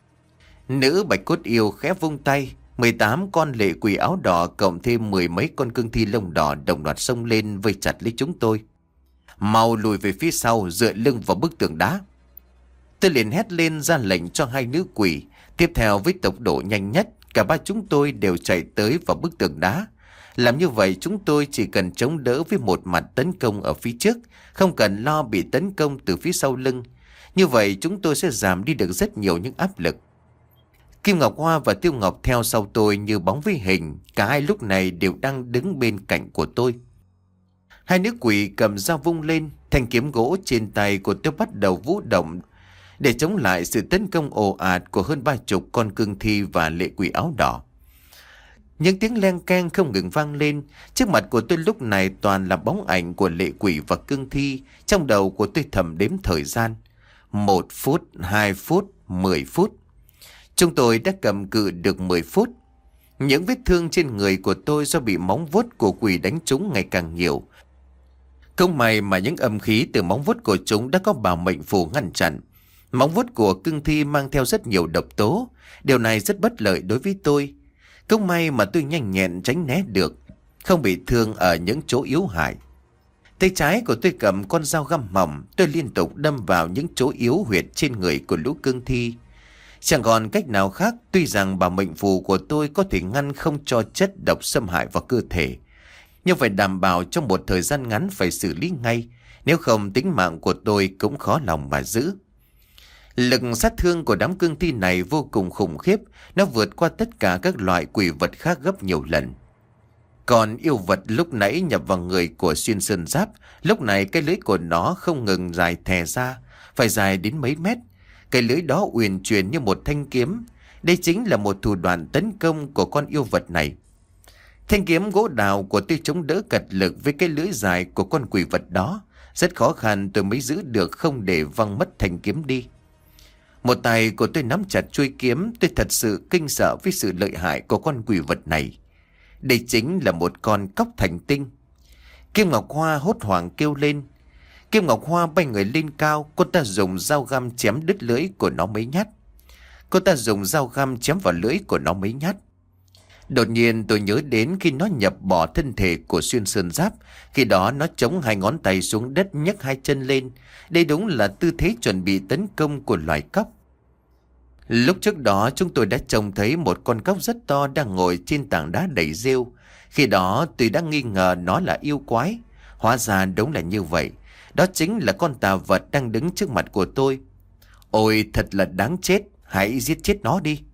[SPEAKER 1] Nữ bạch cốt yêu khẽ vung tay, mười tám con lệ quỷ áo đỏ cộng thêm mười mấy con cương thi lông đỏ đồng loạt xông lên vây chặt lấy chúng tôi. Mau lùi về phía sau, dựa lưng vào bức tường đá. Tôi liền hét lên ra lệnh cho hai nữ quỷ. Tiếp theo với tốc độ nhanh nhất, cả ba chúng tôi đều chạy tới vào bức tường đá. Làm như vậy chúng tôi chỉ cần chống đỡ với một mặt tấn công ở phía trước, không cần lo bị tấn công từ phía sau lưng. Như vậy chúng tôi sẽ giảm đi được rất nhiều những áp lực. Kim Ngọc Hoa và Tiêu Ngọc theo sau tôi như bóng với hình. Cả hai lúc này đều đang đứng bên cạnh của tôi. Hai nữ quỷ cầm dao vung lên, thanh kiếm gỗ trên tay của tôi bắt đầu vũ động để chống lại sự tấn công ồ ạt của hơn ba chục con cương thi và lệ quỷ áo đỏ. Những tiếng len keng không ngừng vang lên. Trước mặt của tôi lúc này toàn là bóng ảnh của lệ quỷ và cương thi. Trong đầu của tôi thầm đếm thời gian: một phút, hai phút, mười phút. Chúng tôi đã cầm cự được mười phút. Những vết thương trên người của tôi do bị móng vuốt của quỷ đánh trúng ngày càng nhiều. Không may mà những âm khí từ móng vuốt của chúng đã có bảo mệnh phù ngăn chặn. Móng vuốt của cương thi mang theo rất nhiều độc tố. Điều này rất bất lợi đối với tôi. Không may mà tôi nhanh nhẹn tránh né được, không bị thương ở những chỗ yếu hại. Tay trái của tôi cầm con dao găm mỏng, tôi liên tục đâm vào những chỗ yếu huyệt trên người của lũ cương thi. Chẳng còn cách nào khác, tuy rằng bảo mệnh phù của tôi có thể ngăn không cho chất độc xâm hại vào cơ thể, nhưng phải đảm bảo trong một thời gian ngắn phải xử lý ngay, nếu không tính mạng của tôi cũng khó lòng mà giữ. Lực sát thương của đám cương thi này vô cùng khủng khiếp, nó vượt qua tất cả các loại quỷ vật khác gấp nhiều lần. Còn yêu vật lúc nãy nhập vào người của Xuyên Sơn Giáp, lúc này cái lưỡi của nó không ngừng dài thè ra, phải dài đến mấy mét. Cái lưỡi đó uyển chuyển như một thanh kiếm. Đây chính là một thủ đoạn tấn công của con yêu vật này. Thanh kiếm gỗ đào của tôi chống đỡ cật lực với cái lưỡi dài của con quỷ vật đó. Rất khó khăn tôi mới giữ được không để văng mất thanh kiếm đi. Một tay của tôi nắm chặt chuôi kiếm, tôi thật sự kinh sợ với sự lợi hại của con quỷ vật này. Đây chính là một con cóc thành tinh. Kim Ngọc Hoa hốt hoảng kêu lên. Kim Ngọc Hoa bay người lên cao, cô ta dùng dao găm chém đứt lưỡi của nó mấy nhát. Cô ta dùng dao găm chém vào lưỡi của nó mấy nhát. Đột nhiên tôi nhớ đến khi nó nhập bỏ thân thể của Xuyên Sơn Giáp. Khi đó nó chống hai ngón tay xuống đất, nhấc hai chân lên. Đây đúng là tư thế chuẩn bị tấn công của loài cóc. Lúc trước đó chúng tôi đã trông thấy một con cóc rất to đang ngồi trên tảng đá đầy rêu. Khi đó tôi đã nghi ngờ nó là yêu quái. Hóa ra đúng là như vậy. Đó chính là con tà vật đang đứng trước mặt của tôi. Ôi thật là đáng chết, hãy giết chết nó đi.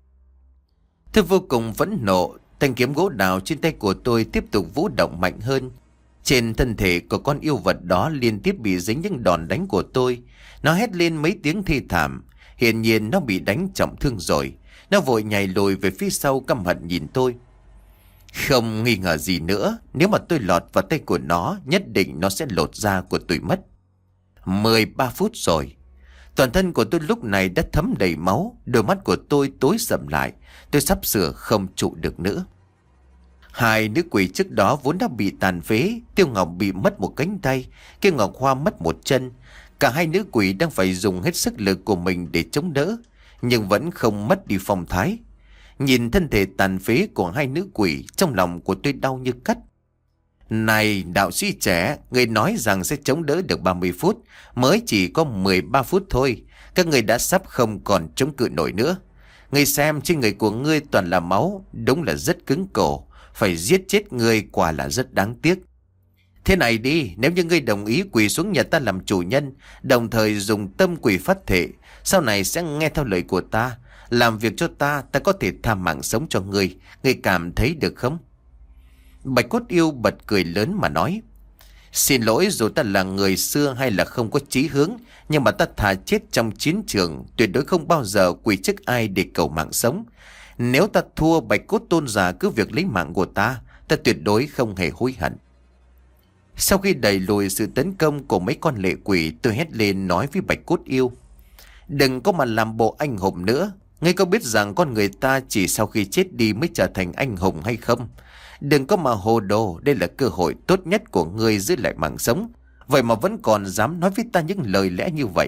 [SPEAKER 1] Tôi vô cùng phẫn nộ. Thanh kiếm gỗ đào trên tay của tôi tiếp tục vũ động mạnh hơn. Trên thân thể của con yêu vật đó liên tiếp bị dính những đòn đánh của tôi. Nó hét lên mấy tiếng thê thảm. Hiển nhiên nó bị đánh trọng thương rồi. Nó vội nhảy lùi về phía sau căm hận nhìn tôi. Không nghi ngờ gì nữa, nếu mà tôi lọt vào tay của nó, nhất định nó sẽ lột da của tôi mất. mười ba phút rồi. Toàn thân của tôi lúc này đã thấm đầy máu, đôi mắt của tôi tối sầm lại, tôi sắp sửa không trụ được nữa. Hai nữ quỷ trước đó vốn đã bị tàn phế, Tiêu Ngọc bị mất một cánh tay, Kiều Ngọc Hoa mất một chân. Cả hai nữ quỷ đang phải dùng hết sức lực của mình để chống đỡ, nhưng vẫn không mất đi phong thái. Nhìn thân thể tàn phế của hai nữ quỷ, trong lòng của tôi đau như cắt. Này đạo sĩ trẻ, người nói rằng sẽ chống đỡ được ba mươi phút, mới chỉ có mười ba phút thôi. Các người đã sắp không còn chống cự nổi nữa. Người xem trên người của ngươi toàn là máu, đúng là rất cứng cổ. Phải giết chết ngươi quả là rất đáng tiếc. Thế này đi, nếu như ngươi đồng ý quỳ xuống nhà ta làm chủ nhân, đồng thời dùng tâm quỷ phát thể, sau này sẽ nghe theo lời của ta, làm việc cho ta, ta có thể tha mạng sống cho ngươi. Ngươi cảm thấy được không? Bạch Cốt Yêu bật cười lớn mà nói: Xin lỗi, dù ta là người xưa hay là không có chí hướng, nhưng mà ta thà chết trong chiến trường, tuyệt đối không bao giờ quỳ trước ai để cầu mạng sống. Nếu ta thua, Bạch Cốt Tôn giả cứ việc lấy mạng của ta, ta tuyệt đối không hề hối hận. Sau khi đẩy lùi sự tấn công của mấy con lệ quỷ, tôi hét lên nói với Bạch Cốt Yêu: Đừng có mà làm bộ anh hùng nữa. Ngươi có biết rằng con người ta chỉ sau khi chết đi mới trở thành anh hùng hay không? Đừng có mà hồ đồ, đây là cơ hội tốt nhất của ngươi giữ lại mạng sống. Vậy mà vẫn còn dám nói với ta những lời lẽ như vậy.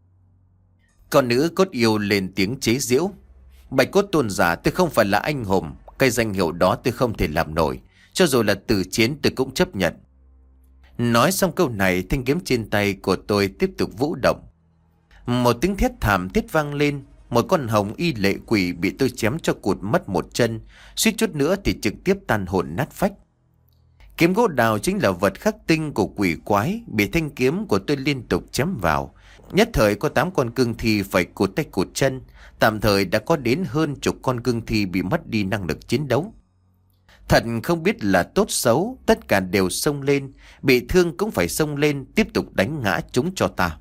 [SPEAKER 1] Con nữ Cốt Yêu lên tiếng chế giễu: Bạch Cốt Tôn giả, tôi không phải là anh hùng, cái danh hiệu đó tôi không thể làm nổi. Cho dù là tử chiến tôi cũng chấp nhận. Nói xong câu này, thanh kiếm trên tay của tôi tiếp tục vũ động. Một tiếng thét thảm thiết vang lên. Một con hồng y lệ quỷ bị tôi chém cho cụt mất một chân, suýt chút nữa thì trực tiếp tan hồn nát phách. Kiếm gỗ đào chính là vật khắc tinh của quỷ quái, bị thanh kiếm của tôi liên tục chém vào. Nhất thời có tám con cương thi phải cụt tay cụt chân, tạm thời đã có đến hơn chục con cương thi bị mất đi năng lực chiến đấu. Thật không biết là tốt xấu, tất cả đều xông lên, bị thương cũng phải xông lên, tiếp tục đánh ngã chúng cho ta.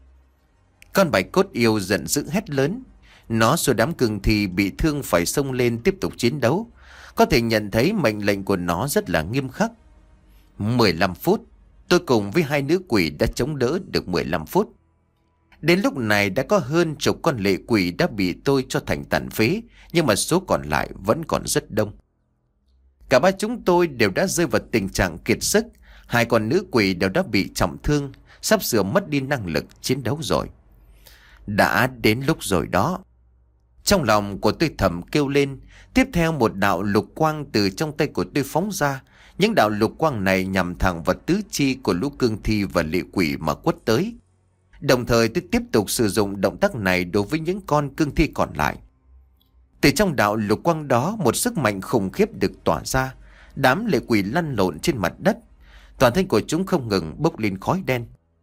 [SPEAKER 1] Con Bạch Cốt Yêu giận dữ hét lớn. Nó xua đám cương thi bị thương phải xông lên tiếp tục chiến đấu. Có thể nhận thấy mệnh lệnh của nó rất là nghiêm khắc. mười lăm phút, tôi cùng với hai nữ quỷ đã chống đỡ được mười lăm phút. Đến lúc này đã có hơn chục con lệ quỷ đã bị tôi cho thành tàn phế, nhưng mà số còn lại vẫn còn rất đông. Cả ba chúng tôi đều đã rơi vào tình trạng kiệt sức. Hai con nữ quỷ đều đã bị trọng thương, sắp sửa mất đi năng lực chiến đấu rồi. Đã đến lúc rồi đó. Trong lòng của tôi thầm kêu lên. Tiếp theo một đạo lục quang từ trong tay của tôi phóng ra. Những đạo lục quang này nhằm thẳng vào tứ chi của lũ cương thi và lệ quỷ mà quất tới. Đồng thời tôi tiếp tục sử dụng động tác này đối với những con cương thi còn lại. Từ trong đạo lục quang đó, một sức mạnh khủng khiếp được tỏa ra. Đám lệ quỷ lăn lộn trên mặt đất. Toàn thân của chúng không ngừng bốc lên khói đen.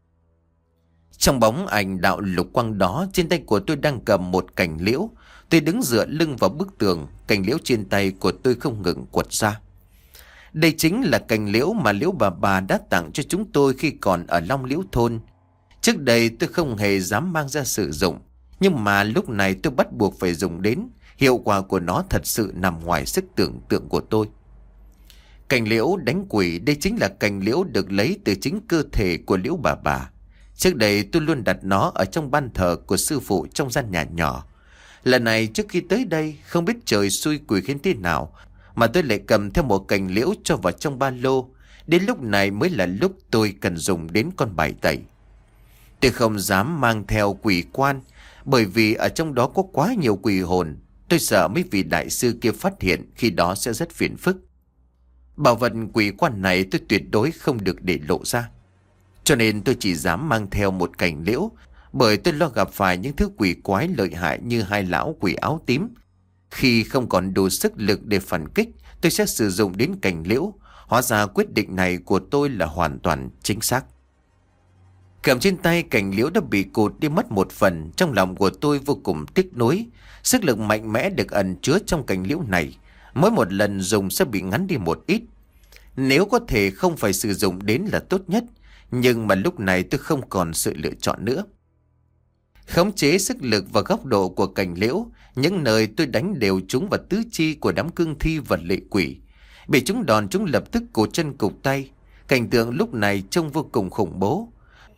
[SPEAKER 1] Trong bóng ảnh đạo lục quang đó, trên tay của tôi đang cầm một cành liễu. Tôi đứng dựa lưng vào bức tường, cành liễu trên tay của tôi không ngừng quật ra. Đây chính là cành liễu mà Liễu bà bà đã tặng cho chúng tôi khi còn ở Long Liễu thôn. Trước đây tôi không hề dám mang ra sử dụng, nhưng mà lúc này tôi bắt buộc phải dùng đến. Hiệu quả của nó thật sự nằm ngoài sức tưởng tượng của tôi. Cành liễu đánh quỷ, đây chính là cành liễu được lấy từ chính cơ thể của Liễu bà bà. Trước đây tôi luôn đặt nó ở trong ban thờ của sư phụ trong gian nhà nhỏ. Lần này trước khi tới đây, không biết trời xui quỷ khiến thế nào mà tôi lại cầm theo một cành liễu cho vào trong ba lô. Đến lúc này mới là lúc tôi cần dùng đến con bài tẩy. Tôi không dám mang theo quỷ quan, bởi vì ở trong đó có quá nhiều quỷ hồn. Tôi sợ mấy vị đại sư kia phát hiện, khi đó sẽ rất phiền phức. Bảo vật quỷ quan này tôi tuyệt đối không được để lộ ra. Cho nên tôi chỉ dám mang theo một cành liễu, bởi tôi lo gặp phải những thứ quỷ quái lợi hại như hai lão quỷ áo tím. Khi không còn đủ sức lực để phản kích, tôi sẽ sử dụng đến cành liễu. Hóa ra quyết định này của tôi là hoàn toàn chính xác. Cầm trên tay cành liễu đã bị cụt đi mất một phần. Trong lòng của tôi vô cùng tiếc nuối. Sức lực mạnh mẽ được ẩn chứa trong cành liễu này, mỗi một lần dùng sẽ bị ngắn đi một ít. Nếu có thể không phải sử dụng đến là tốt nhất, nhưng mà lúc này tôi không còn sự lựa chọn nữa. Khống chế sức lực và góc độ của cành liễu, những nơi tôi đánh đều chúng vào tứ chi của đám cương thi và lệ quỷ. Bị chúng đòn, chúng lập tức cụt chân cụt tay. Cảnh tượng lúc này trông vô cùng khủng bố.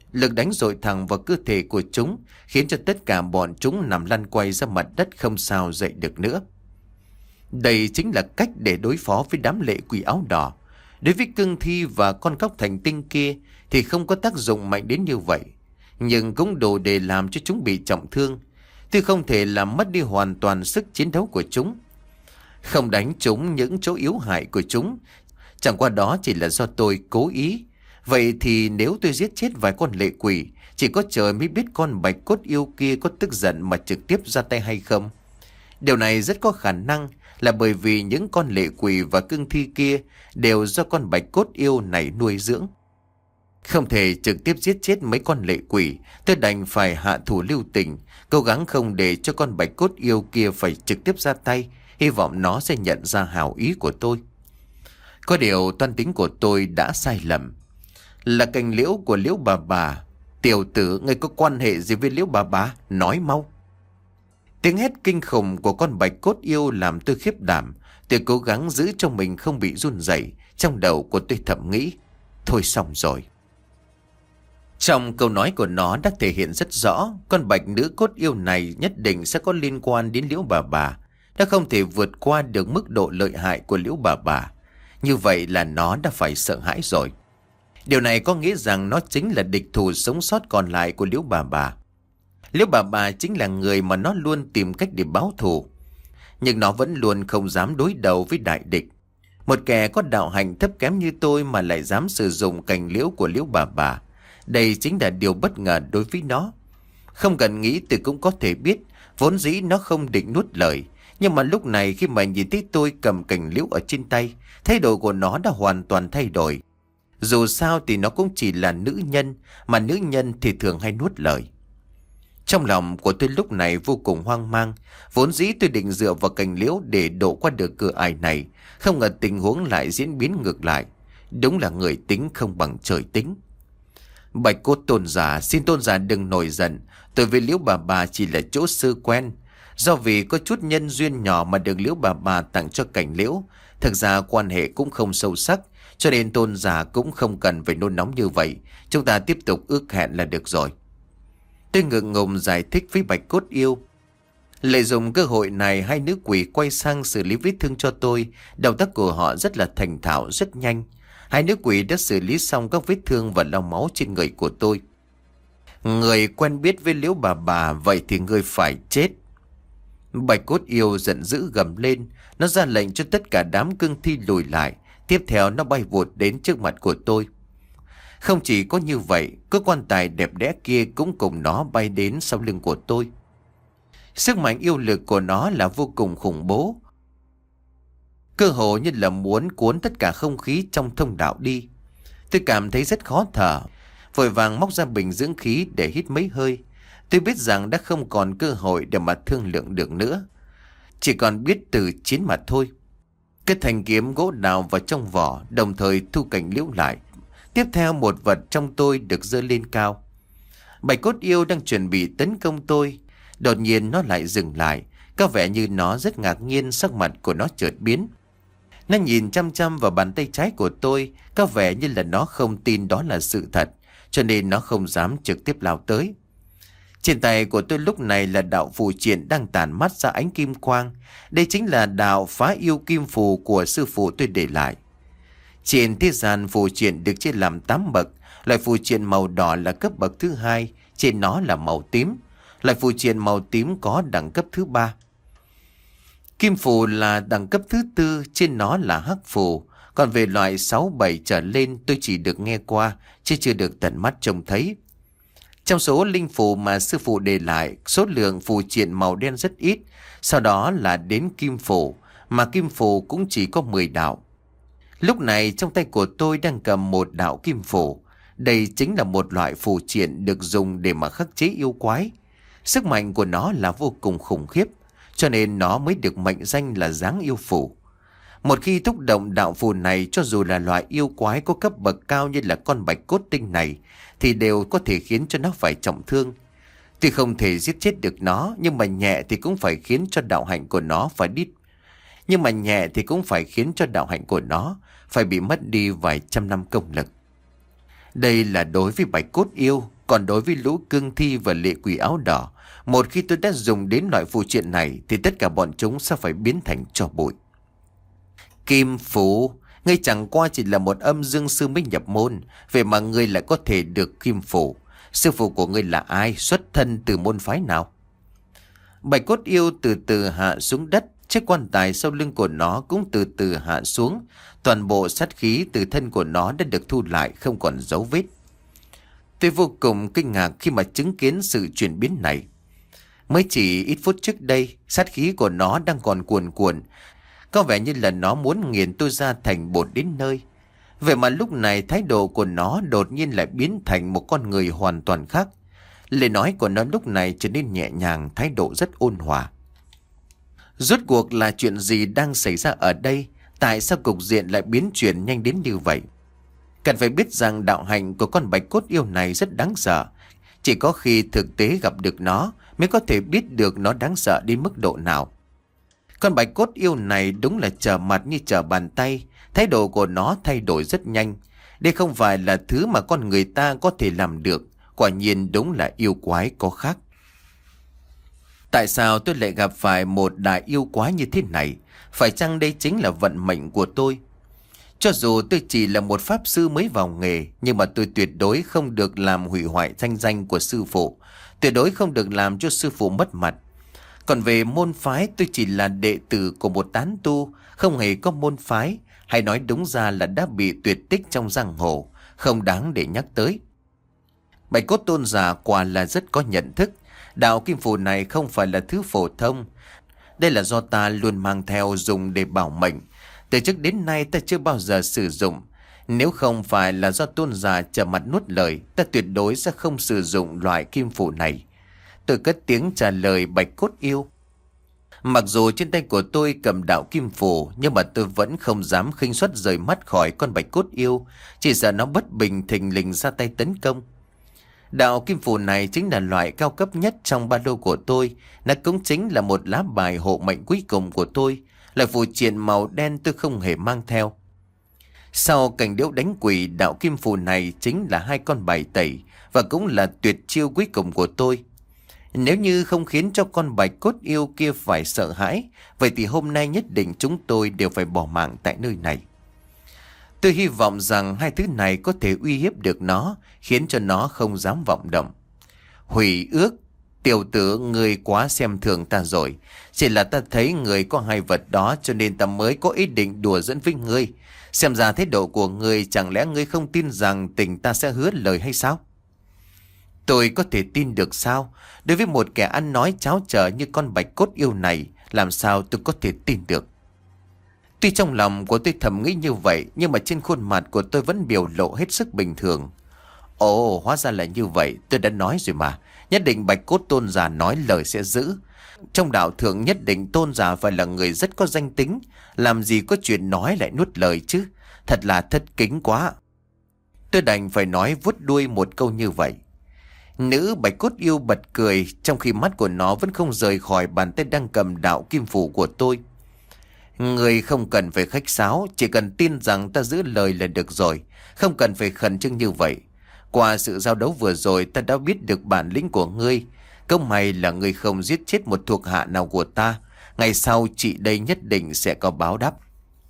[SPEAKER 1] Lực đánh dội thẳng vào cơ thể của chúng, khiến cho tất cả bọn chúng nằm lăn quay ra mặt đất không sao dậy được nữa. Đây chính là cách để đối phó với đám lệ quỷ áo đỏ. Đối với cương thi và con cóc thành tinh kia thì không có tác dụng mạnh đến như vậy, nhưng cũng đủ để làm cho chúng bị trọng thương. Tuy không thể làm mất đi hoàn toàn sức chiến đấu của chúng, không đánh trúng những chỗ yếu hại của chúng, chẳng qua đó chỉ là do tôi cố ý. Vậy thì nếu tôi giết chết vài con lệ quỷ, chỉ có trời mới biết con bạch cốt yêu kia có tức giận mà trực tiếp ra tay hay không. Điều này rất có khả năng là bởi vì những con lệ quỷ và cương thi kia đều do con bạch cốt yêu này nuôi dưỡng. Không thể trực tiếp giết chết mấy con lệ quỷ, tôi đành phải hạ thủ lưu tình, cố gắng không để cho con bạch cốt yêu kia phải trực tiếp ra tay, hy vọng nó sẽ nhận ra hảo ý của tôi. Có điều toan tính của tôi đã sai lầm. Là cành liễu của Liễu bà bà. Tiểu tử, ngươi có quan hệ gì với Liễu bà bà? Nói mau. Tiếng hét kinh khủng của con bạch cốt yêu làm tôi khiếp đảm. Tôi cố gắng giữ cho mình không bị run rẩy. Trong đầu của tôi thầm nghĩ, thôi xong rồi. Trong câu nói của nó đã thể hiện rất rõ, con bạch nữ cốt yêu này nhất định sẽ có liên quan đến Liễu bà bà. Nó không thể vượt qua được mức độ lợi hại của Liễu bà bà. Như vậy là nó đã phải sợ hãi rồi. Điều này có nghĩa rằng nó chính là địch thủ sống sót còn lại của Liễu bà bà. Liễu bà bà chính là người mà nó luôn tìm cách để báo thù, nhưng nó vẫn luôn không dám đối đầu với đại địch. Một kẻ có đạo hạnh thấp kém như tôi mà lại dám sử dụng cành liễu của Liễu bà bà. Đây chính là điều bất ngờ đối với nó. Không cần nghĩ tôi cũng có thể biết, vốn dĩ nó không định nuốt lời. Nhưng mà lúc này khi mà nhìn thấy tôi cầm cành liễu ở trên tay, thái độ của nó đã hoàn toàn thay đổi. Dù sao thì nó cũng chỉ là nữ nhân, mà nữ nhân thì thường hay nuốt lời. Trong lòng của tôi lúc này vô cùng hoang mang. Vốn dĩ tôi định dựa vào cành liễu để độ qua được cửa ải này, không ngờ tình huống lại diễn biến ngược lại. Đúng là người tính không bằng trời tính. Bạch cốt tôn giả, xin tôn giả đừng nổi giận. Tôi với Liễu bà bà chỉ là chỗ sư quen. Do vì có chút nhân duyên nhỏ mà được Liễu bà bà tặng cho cành liễu, thực ra quan hệ cũng không sâu sắc, cho nên tôn giả cũng không cần phải nôn nóng như vậy. Chúng ta tiếp tục ước hẹn là được rồi. Tôi ngượng ngùng giải thích với bạch cốt yêu. Lợi dụng cơ hội này, hai nữ quỷ quay sang xử lý vết thương cho tôi. Động tác của họ rất là thành thạo, rất nhanh. Hai nữ quỷ đã xử lý xong các vết thương và lau máu trên người của tôi. Người quen biết với Liễu bà bà, vậy thì người phải chết. Bạch cốt yêu giận dữ gầm lên. Nó ra lệnh cho tất cả đám cương thi lùi lại. Tiếp theo nó bay vụt đến trước mặt của tôi. Không chỉ có như vậy, cái quan tài đẹp đẽ kia cũng cùng nó bay đến sau lưng của tôi. Sức mạnh yêu lực của nó là vô cùng khủng bố. Cơ hồ như là muốn cuốn tất cả không khí trong thông đạo đi. Tôi cảm thấy rất khó thở, vội vàng móc ra bình dưỡng khí để hít mấy hơi. Tôi biết rằng đã không còn cơ hội để mà thương lượng được nữa, chỉ còn biết từ chiến mà thôi. Cái thanh kiếm gỗ đào vào trong vỏ, đồng thời thu cành liễu lại. Tiếp theo một vật trong tôi được giơ lên cao. Bạch cốt yêu đang chuẩn bị tấn công tôi. Đột nhiên nó lại dừng lại. Có vẻ như nó rất ngạc nhiên, sắc mặt của nó chợt biến. Nó nhìn chăm chăm vào bàn tay trái của tôi. Có vẻ như là nó không tin đó là sự thật, cho nên nó không dám trực tiếp lao tới. Trên tay của tôi lúc này là đạo phù triện đang tản mắt ra ánh kim quang. Đây chính là đạo phá yêu kim phù của sư phụ tôi để lại. Trên thế gian phù triện được chia làm tám bậc. Loại phù triện màu đỏ là cấp bậc thứ hai, trên nó là màu tím. Loại phù triện màu tím có đẳng cấp thứ ba. Kim phù là đẳng cấp thứ tư, trên nó là hắc phù. Còn về loại sáu bảy trở lên tôi chỉ được nghe qua, chứ chưa được tận mắt trông thấy. Trong số linh phù mà sư phụ để lại, số lượng phù triện màu đen rất ít. Sau đó là đến kim phù, mà kim phù cũng chỉ có mười đạo. Lúc này trong tay của tôi đang cầm một đạo kim phù. Đây chính là một loại phù triện được dùng để mà khắc chế yêu quái. Sức mạnh của nó là vô cùng khủng khiếp, cho nên nó mới được mệnh danh là dáng yêu phù. Một khi thúc động đạo phù này, cho dù là loại yêu quái có cấp bậc cao như là con bạch cốt tinh này, thì đều có thể khiến cho nó phải trọng thương. Tuy không thể giết chết được nó, nhưng mà nhẹ thì cũng phải khiến cho đạo hạnh của nó phải đi. Nhưng mà nhẹ thì cũng phải khiến cho đạo hạnh của nó phải bị mất đi vài trăm năm công lực. Đây là đối với bạch cốt yêu, Còn đối với lũ cương thi và lệ quỷ áo đỏ, một khi tôi đã dùng đến loại phù triện này thì tất cả bọn chúng sẽ phải biến thành tro bụi. Kim phù, ngươi chẳng qua chỉ là một âm dương sư mới nhập môn, vậy mà ngươi lại có thể được kim phù. Sư phụ của ngươi là ai, xuất thân từ môn phái nào? Bạch cốt yêu từ từ hạ xuống đất, chiếc quan tài sau lưng của nó cũng từ từ hạ xuống. Toàn bộ sát khí từ thân của nó đã được thu lại, không còn dấu vết. Tôi vô cùng kinh ngạc khi mà chứng kiến sự chuyển biến này. Mới chỉ ít phút trước đây, sát khí của nó đang còn cuồn cuộn, có vẻ như là nó muốn nghiền tôi ra thành bột đến nơi. Vậy mà lúc này thái độ của nó đột nhiên lại biến thành một con người hoàn toàn khác. Lời nói của nó lúc này trở nên nhẹ nhàng, thái độ rất ôn hòa. Rốt cuộc là chuyện gì đang xảy ra ở đây? Tại sao cục diện lại biến chuyển nhanh đến như vậy? Cần phải biết rằng đạo hạnh của con bạch cốt yêu này rất đáng sợ. Chỉ có khi thực tế gặp được nó mới có thể biết được nó đáng sợ đến mức độ nào. Con bạch cốt yêu này đúng là trở mặt như trở bàn tay. Thái độ của nó thay đổi rất nhanh. Đây không phải là thứ mà con người ta có thể làm được. Quả nhiên đúng là yêu quái có khác. Tại sao tôi lại gặp phải một đại yêu quái như thế này? Phải chăng đây chính là vận mệnh của tôi? Cho dù tôi chỉ là một pháp sư mới vào nghề, nhưng mà tôi tuyệt đối không được làm hủy hoại thanh danh của sư phụ. Tuyệt đối không được làm cho sư phụ mất mặt. Còn về môn phái, tôi chỉ là đệ tử của một tán tu, không hề có môn phái, hay nói đúng ra là đã bị tuyệt tích trong giang hồ, không đáng để nhắc tới. Bạch cốt tôn giả quả là rất có nhận thức. Đạo kim phù này không phải là thứ phổ thông. Đây là do ta luôn mang theo dùng để bảo mệnh. Từ trước đến nay ta chưa bao giờ sử dụng. Nếu không phải là do tôn giả trở mặt nuốt lời, ta tuyệt đối sẽ không sử dụng loại kim phù này. Tôi cất tiếng trả lời bạch cốt yêu. Mặc dù trên tay của tôi cầm đạo kim phù, nhưng mà tôi vẫn không dám khinh suất rời mắt khỏi con bạch cốt yêu, chỉ sợ nó bất bình thình lình ra tay tấn công. Đạo kim phù này chính là loại cao cấp nhất trong ba lô của tôi. Nó cũng chính là một lá bài hộ mệnh cuối cùng của tôi. Loại phù triện màu đen tôi không hề mang theo. Sau cảnh điếu đánh quỷ, đạo kim phù này chính là hai con bài tẩy, và cũng là tuyệt chiêu cuối cùng của tôi. Nếu như không khiến cho con bạch cốt yêu kia phải sợ hãi, vậy thì hôm nay nhất định chúng tôi đều phải bỏ mạng tại nơi này. Tôi hy vọng rằng hai thứ này có thể uy hiếp được nó, khiến cho nó không dám vọng động. Hủy ước, tiểu tử người quá xem thường ta rồi. Chỉ là ta thấy người có hai vật đó cho nên ta mới có ý định đùa dẫn với ngươi. Xem ra thái độ của ngươi, chẳng lẽ ngươi không tin rằng tình ta sẽ hứa lời hay sao? Tôi có thể tin được sao? Đối với một kẻ ăn nói cháo trở như con bạch cốt yêu này, làm sao tôi có thể tin được? Tuy trong lòng của tôi thầm nghĩ như vậy, nhưng mà trên khuôn mặt của tôi vẫn biểu lộ hết sức bình thường. Ồ, hóa ra là như vậy, tôi đã nói rồi mà. Nhất định bạch cốt tôn giả nói lời sẽ giữ. Trong đạo thượng nhất định tôn giả phải là người rất có danh tính. Làm gì có chuyện nói lại nuốt lời chứ. Thật là thất kính quá. Tôi đành phải nói vuốt đuôi một câu như vậy. Nữ bạch cốt yêu bật cười, trong khi mắt của nó vẫn không rời khỏi bàn tay đang cầm đạo kim phù của tôi. Người không cần phải khách sáo, chỉ cần tin rằng ta giữ lời là được rồi. Không cần phải khẩn trương như vậy. Qua sự giao đấu vừa rồi, ta đã biết được bản lĩnh của ngươi. Công may là ngươi không giết chết một thuộc hạ nào của ta. Ngày sau chị đây nhất định sẽ có báo đáp.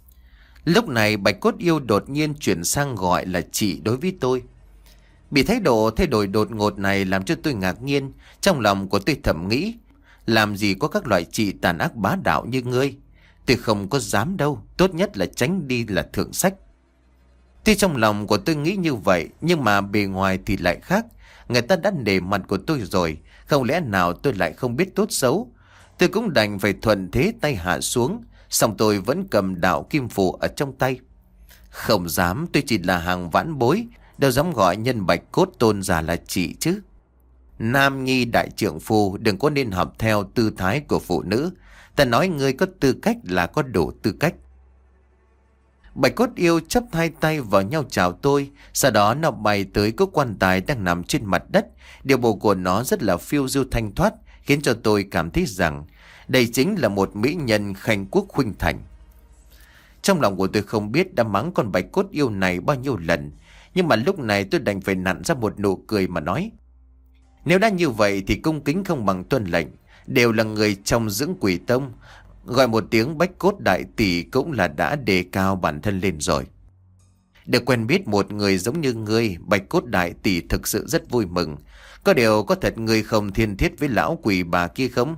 [SPEAKER 1] Lúc này bạch cốt yêu đột nhiên chuyển sang gọi là chị đối với tôi. Bị thái độ thay đổi đột ngột này làm cho tôi ngạc nhiên. Trong lòng của tôi thầm nghĩ, làm gì có các loại chị tàn ác bá đạo như ngươi. Tôi không có dám đâu, tốt nhất là tránh đi là thượng sách. Tuy trong lòng của tôi nghĩ như vậy, nhưng mà bề ngoài thì lại khác. Người ta đã nể mặt của tôi rồi, không lẽ nào tôi lại không biết tốt xấu. Tôi cũng đành phải thuận thế tay hạ xuống, song tôi vẫn cầm đạo kim phù ở trong tay. Không dám, tôi chỉ là hàng vãn bối, đâu dám gọi nhân bạch cốt tôn giả là chị chứ. Nam nhi đại trượng phu, đừng có nên học theo tư thái của phụ nữ. Ta nói ngươi có tư cách là có đủ tư cách. Bạch cốt yêu chắp hai tay vào nhau chào tôi. Sau đó nó bay tới cỗ quan tài đang nằm trên mặt đất. Điều bộ của nó rất là phiêu diêu thanh thoát, khiến cho tôi cảm thấy rằng đây chính là một mỹ nhân khanh quốc khuynh thành. Trong lòng của tôi không biết đã mắng con bạch cốt yêu này bao nhiêu lần, nhưng mà lúc này tôi đành phải nặn ra một nụ cười mà nói: Nếu đã như vậy thì cung kính không bằng tuân lệnh. Đều là người trong dưỡng quỷ tông, gọi một tiếng bách cốt đại tỷ cũng là đã đề cao bản thân lên rồi. Được quen biết một người giống như ngươi, bạch cốt đại tỷ thực sự rất vui mừng. Có điều có thật ngươi không thiên thiết với lão quỷ bà kia không?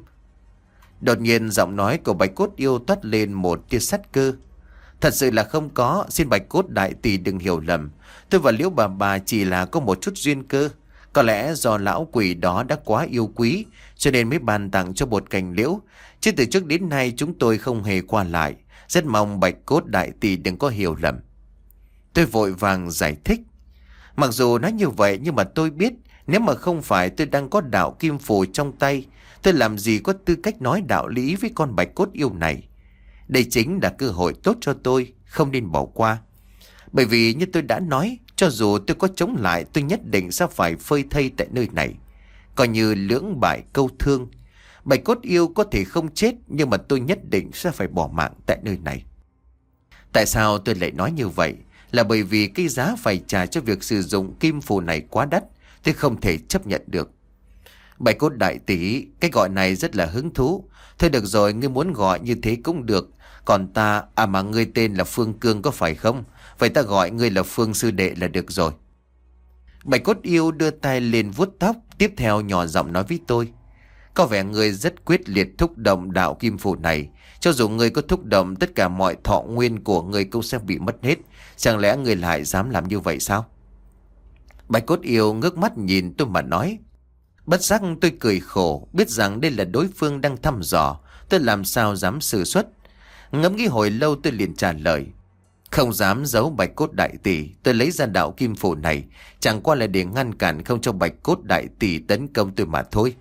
[SPEAKER 1] Đột nhiên giọng nói của bạch cốt yêu toát lên một tia sắt cơ. Thật sự là không có, xin bạch cốt đại tỷ đừng hiểu lầm. Tôi và liễu bà bà chỉ là có một chút duyên cơ. Có lẽ do lão quỷ đó đã quá yêu quý, cho nên mới ban tặng cho bột cành liễu. Chứ từ trước đến nay chúng tôi không hề qua lại. Rất mong bạch cốt đại tỷ đừng có hiểu lầm. Tôi vội vàng giải thích. Mặc dù nói như vậy nhưng mà tôi biết, nếu mà không phải tôi đang có đạo kim phù trong tay, tôi làm gì có tư cách nói đạo lý với con bạch cốt yêu này. Đây chính là cơ hội tốt cho tôi, không nên bỏ qua. Bởi vì như tôi đã nói, cho dù tôi có chống lại, tôi nhất định sẽ phải phơi thây tại nơi này. Coi như lưỡng bại câu thương. Bạch cốt yêu có thể không chết, nhưng mà tôi nhất định sẽ phải bỏ mạng tại nơi này. Tại sao tôi lại nói như vậy? Là bởi vì cái giá phải trả cho việc sử dụng kim phù này quá đắt, tôi không thể chấp nhận được. Bạch cốt đại tỷ, cái gọi này rất là hứng thú. Thôi được rồi, ngươi muốn gọi như thế cũng được. Còn ta, à mà ngươi tên là Phương Cương có phải không? Vậy ta gọi ngươi là Phương sư đệ là được rồi. Bạch cốt yêu đưa tay lên vuốt tóc, tiếp theo nhỏ giọng nói với tôi. Có vẻ ngươi rất quyết liệt thúc động đạo kim phù này. Cho dù ngươi có thúc động, tất cả mọi thọ nguyên của ngươi cũng sẽ bị mất hết. Chẳng lẽ ngươi lại dám làm như vậy sao? Bạch cốt yêu ngước mắt nhìn tôi mà nói. Bất giác tôi cười khổ, biết rằng đây là đối phương đang thăm dò, tôi làm sao dám sử xuất. Ngẫm nghĩ hồi lâu tôi liền trả lời. Không dám giấu bạch cốt đại tỷ, tôi lấy ra đạo kim phù này, chẳng qua là để ngăn cản không cho bạch cốt đại tỷ tấn công tôi mà thôi.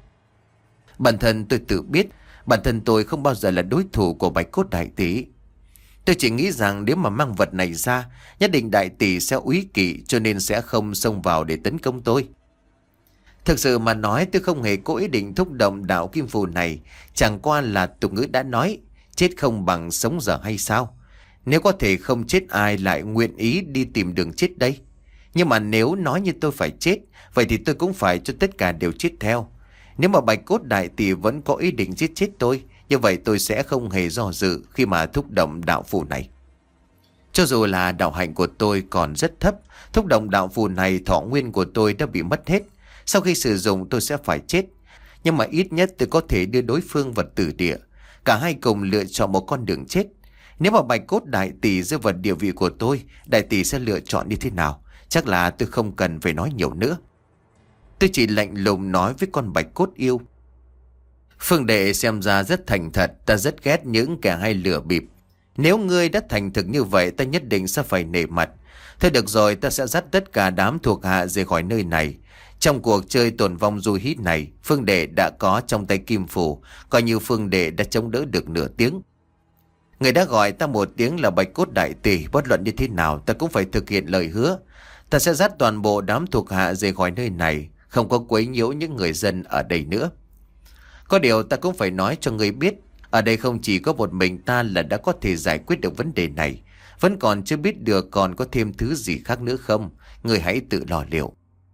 [SPEAKER 1] Bản thân tôi tự biết, bản thân tôi không bao giờ là đối thủ của bạch cốt đại tỷ. Tôi chỉ nghĩ rằng nếu mà mang vật này ra, nhất định đại tỷ sẽ úy kỵ, cho nên sẽ không xông vào để tấn công tôi. Thực sự mà nói, tôi không hề có ý định thúc động đạo kim phù này, chẳng qua là tục ngữ đã nói, chết không bằng sống dở hay sao? Nếu có thể không chết, ai lại nguyện ý đi tìm đường chết đây? Nhưng mà nếu nói như tôi phải chết, vậy thì tôi cũng phải cho tất cả đều chết theo. Nếu mà bạch cốt đại tỷ vẫn có ý định giết chết tôi, như vậy tôi sẽ không hề do dự khi mà thúc động đạo phù này. Cho dù là đạo hạnh của tôi còn rất thấp, thúc động đạo phù này thọ nguyên của tôi đã bị mất hết. Sau khi sử dụng tôi sẽ phải chết. Nhưng mà ít nhất tôi có thể đưa đối phương vào tử địa. Cả hai cùng lựa chọn một con đường chết. Nếu mà bạch cốt đại tỷ rơi vào địa vị của tôi, đại tỷ sẽ lựa chọn như thế nào? Chắc là tôi không cần phải nói nhiều nữa. Tôi chỉ lạnh lùng nói với con bạch cốt yêu. Phương đệ xem ra rất thành thật, ta rất ghét những kẻ hay lừa bịp. Nếu ngươi đã thành thực như vậy, ta nhất định sẽ phải nể mặt. Thôi được rồi, ta sẽ dắt tất cả đám thuộc hạ rời khỏi nơi này. Trong cuộc chơi tồn vong du hí này, Phương đệ đã có trong tay kim phù, coi như Phương đệ đã chống đỡ được nửa tiếng. Người đã gọi ta một tiếng là bạch cốt đại tỷ, bất luận như thế nào ta cũng phải thực hiện lời hứa. Ta sẽ dắt toàn bộ đám thuộc hạ rời khỏi nơi này, không có quấy nhiễu những người dân ở đây nữa. Có điều ta cũng phải nói cho người biết, ở đây không chỉ có một mình ta là đã có thể giải quyết được vấn đề này. Vẫn còn chưa biết được còn có thêm thứ gì khác nữa không, người hãy tự lo liệu.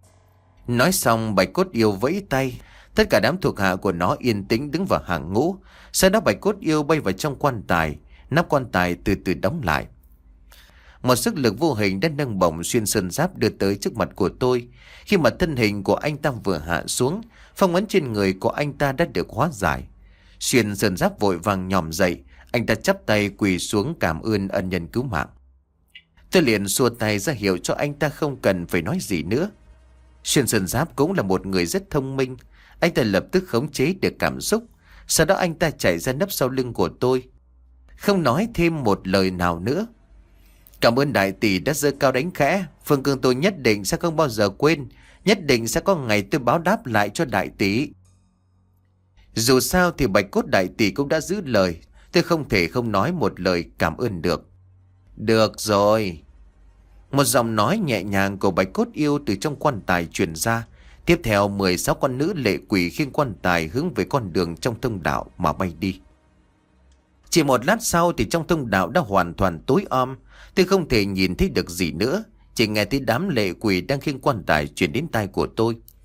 [SPEAKER 1] Nói xong bạch cốt yêu vẫy tay, tất cả đám thuộc hạ của nó yên tĩnh đứng vào hàng ngũ. Sau đó bạch cốt yêu bay vào trong quan tài, nắp quan tài từ từ đóng lại. Một sức lực vô hình đã nâng bổng xuyên sơn giáp đưa tới trước mặt của tôi. Khi mà thân hình của anh ta vừa hạ xuống, phong ấn trên người của anh ta đã được hóa giải. Xuyên sơn giáp vội vàng nhòm dậy, anh ta chắp tay quỳ xuống cảm ơn ân nhân cứu mạng. Tôi liền xua tay ra hiệu cho anh ta không cần phải nói gì nữa. Xuyên sơn giáp cũng là một người rất thông minh, anh ta lập tức khống chế được cảm xúc. Sau đó anh ta chạy ra nấp sau lưng của tôi, không nói thêm một lời nào nữa. Cảm ơn đại tỷ đã giơ cao đánh khẽ, Phương Cương tôi nhất định sẽ không bao giờ quên, nhất định sẽ có ngày tôi báo đáp lại cho đại tỷ. Dù sao thì bạch cốt đại tỷ cũng đã giữ lời, tôi không thể không nói một lời cảm ơn được. Được rồi. Một giọng nói nhẹ nhàng của bạch cốt yêu từ trong quan tài truyền ra. Tiếp theo mười sáu con nữ lệ quỷ khiêng quan tài hướng về con đường trong thông đạo mà bay đi. Chỉ một lát sau thì trong thông đạo đã hoàn toàn tối om. Tôi không thể nhìn thấy được gì nữa, chỉ nghe thấy đám lệ quỷ đang khiêng quan tài truyền đến tai của tôi.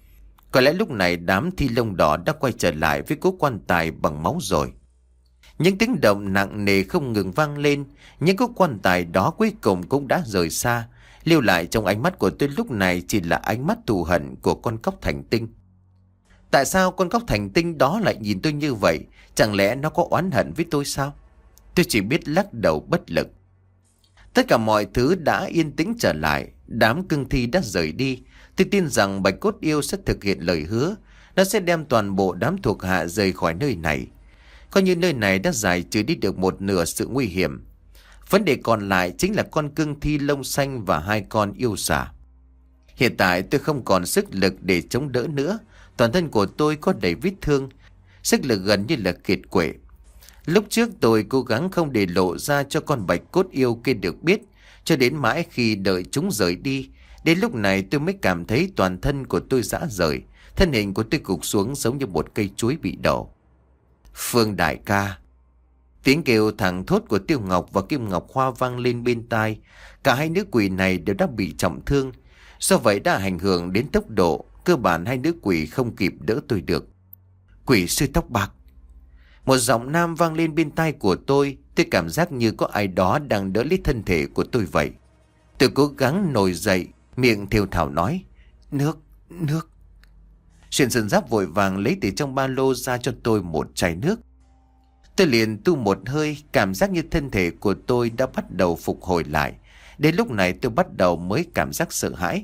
[SPEAKER 1] Có lẽ lúc này đám thi lông đỏ đã quay trở lại với cố quan tài bằng máu rồi. Những tiếng động nặng nề không ngừng vang lên. Những cố quan tài đó cuối cùng cũng đã rời xa. Lưu lại trong ánh mắt của tôi lúc này chỉ là ánh mắt thù hận của con cóc thành tinh. Tại sao con cóc thành tinh đó lại nhìn tôi như vậy? Chẳng lẽ nó có oán hận với tôi sao? Tôi chỉ biết lắc đầu bất lực. Tất cả mọi thứ đã yên tĩnh trở lại. Đám cương thi đã rời đi. Tôi tin rằng Bạch Cốt Yêu sẽ thực hiện lời hứa. Nó sẽ đem toàn bộ đám thuộc hạ rời khỏi nơi này. Coi như nơi này đã giải trừ đi được một nửa sự nguy hiểm. Vấn đề còn lại chính là con cương thi lông xanh và hai con yêu xà. Hiện tại tôi không còn sức lực để chống đỡ nữa. Toàn thân của tôi có đầy vết thương. Sức lực gần như là kiệt quệ. Lúc trước tôi cố gắng không để lộ ra cho con Bạch Cốt Yêu kia được biết. Cho đến mãi khi đợi chúng rời đi. Đến lúc này tôi mới cảm thấy toàn thân của tôi rã rời. Thân hình của tôi gục xuống giống như một cây chuối bị đổ. Phương đại ca. Tiếng kêu thẳng thốt của Tiêu Ngọc và Kim Ngọc Hoa vang lên bên tai. Cả hai nữ quỷ này đều đã bị trọng thương. Do vậy đã ảnh hưởng đến tốc độ. Cơ bản hai nữ quỷ không kịp đỡ tôi được. Quỷ sư tóc bạc. Một giọng nam vang lên bên tai của tôi. Tôi cảm giác như có ai đó đang đỡ lấy thân thể của tôi vậy. Tôi cố gắng nổi dậy, miệng thều thào nói. Nước, nước. Xuyên Sơn Giáp vội vàng lấy từ trong ba lô ra cho tôi một chai nước. Tôi liền tu một hơi, cảm giác như thân thể của tôi đã bắt đầu phục hồi lại. Đến lúc này tôi bắt đầu mới cảm giác sợ hãi.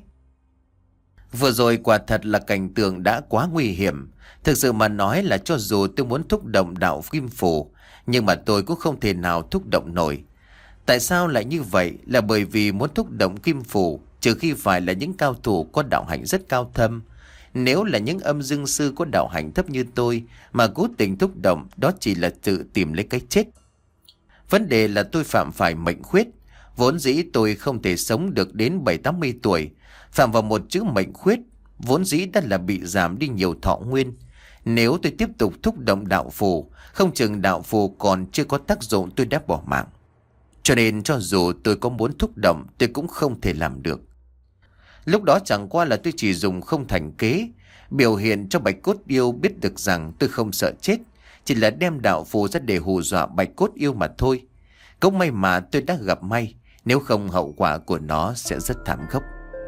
[SPEAKER 1] Vừa rồi quả thật là cảnh tượng đã quá nguy hiểm. Thực sự mà nói là cho dù tôi muốn thúc động đạo kim phù, nhưng mà tôi cũng không thể nào thúc động nổi. Tại sao lại như vậy? Là bởi vì muốn thúc động kim phù, trừ khi phải là những cao thủ có đạo hạnh rất cao thâm. Nếu là những âm dương sư có đạo hạnh thấp như tôi mà cố tình thúc động, đó chỉ là tự tìm lấy cái chết. Vấn đề là tôi phạm phải mệnh khuyết. Vốn dĩ tôi không thể sống được đến bảy tám mươi tuổi. Phạm vào một chữ mệnh khuyết, vốn dĩ đã là bị giảm đi nhiều thọ nguyên. Nếu tôi tiếp tục thúc động đạo phù, không chừng đạo phù còn chưa có tác dụng, tôi đã bỏ mạng. Cho nên cho dù tôi có muốn thúc động, tôi cũng không thể làm được. Lúc đó chẳng qua là tôi chỉ dùng không thành kế, biểu hiện cho Bạch Cốt Yêu biết được rằng tôi không sợ chết, chỉ là đem đạo phù ra để hù dọa Bạch Cốt Yêu mà thôi. Cũng may mà tôi đã gặp may, nếu không hậu quả của nó sẽ rất thảm khốc.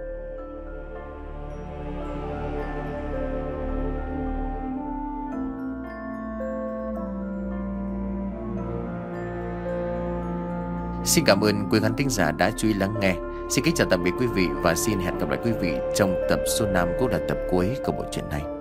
[SPEAKER 1] Xin cảm ơn quý khán thính giả đã chú ý lắng nghe. Xin kính chào tạm biệt quý vị và xin hẹn gặp lại quý vị trong tập số năm cũng là tập cuối của bộ truyện này.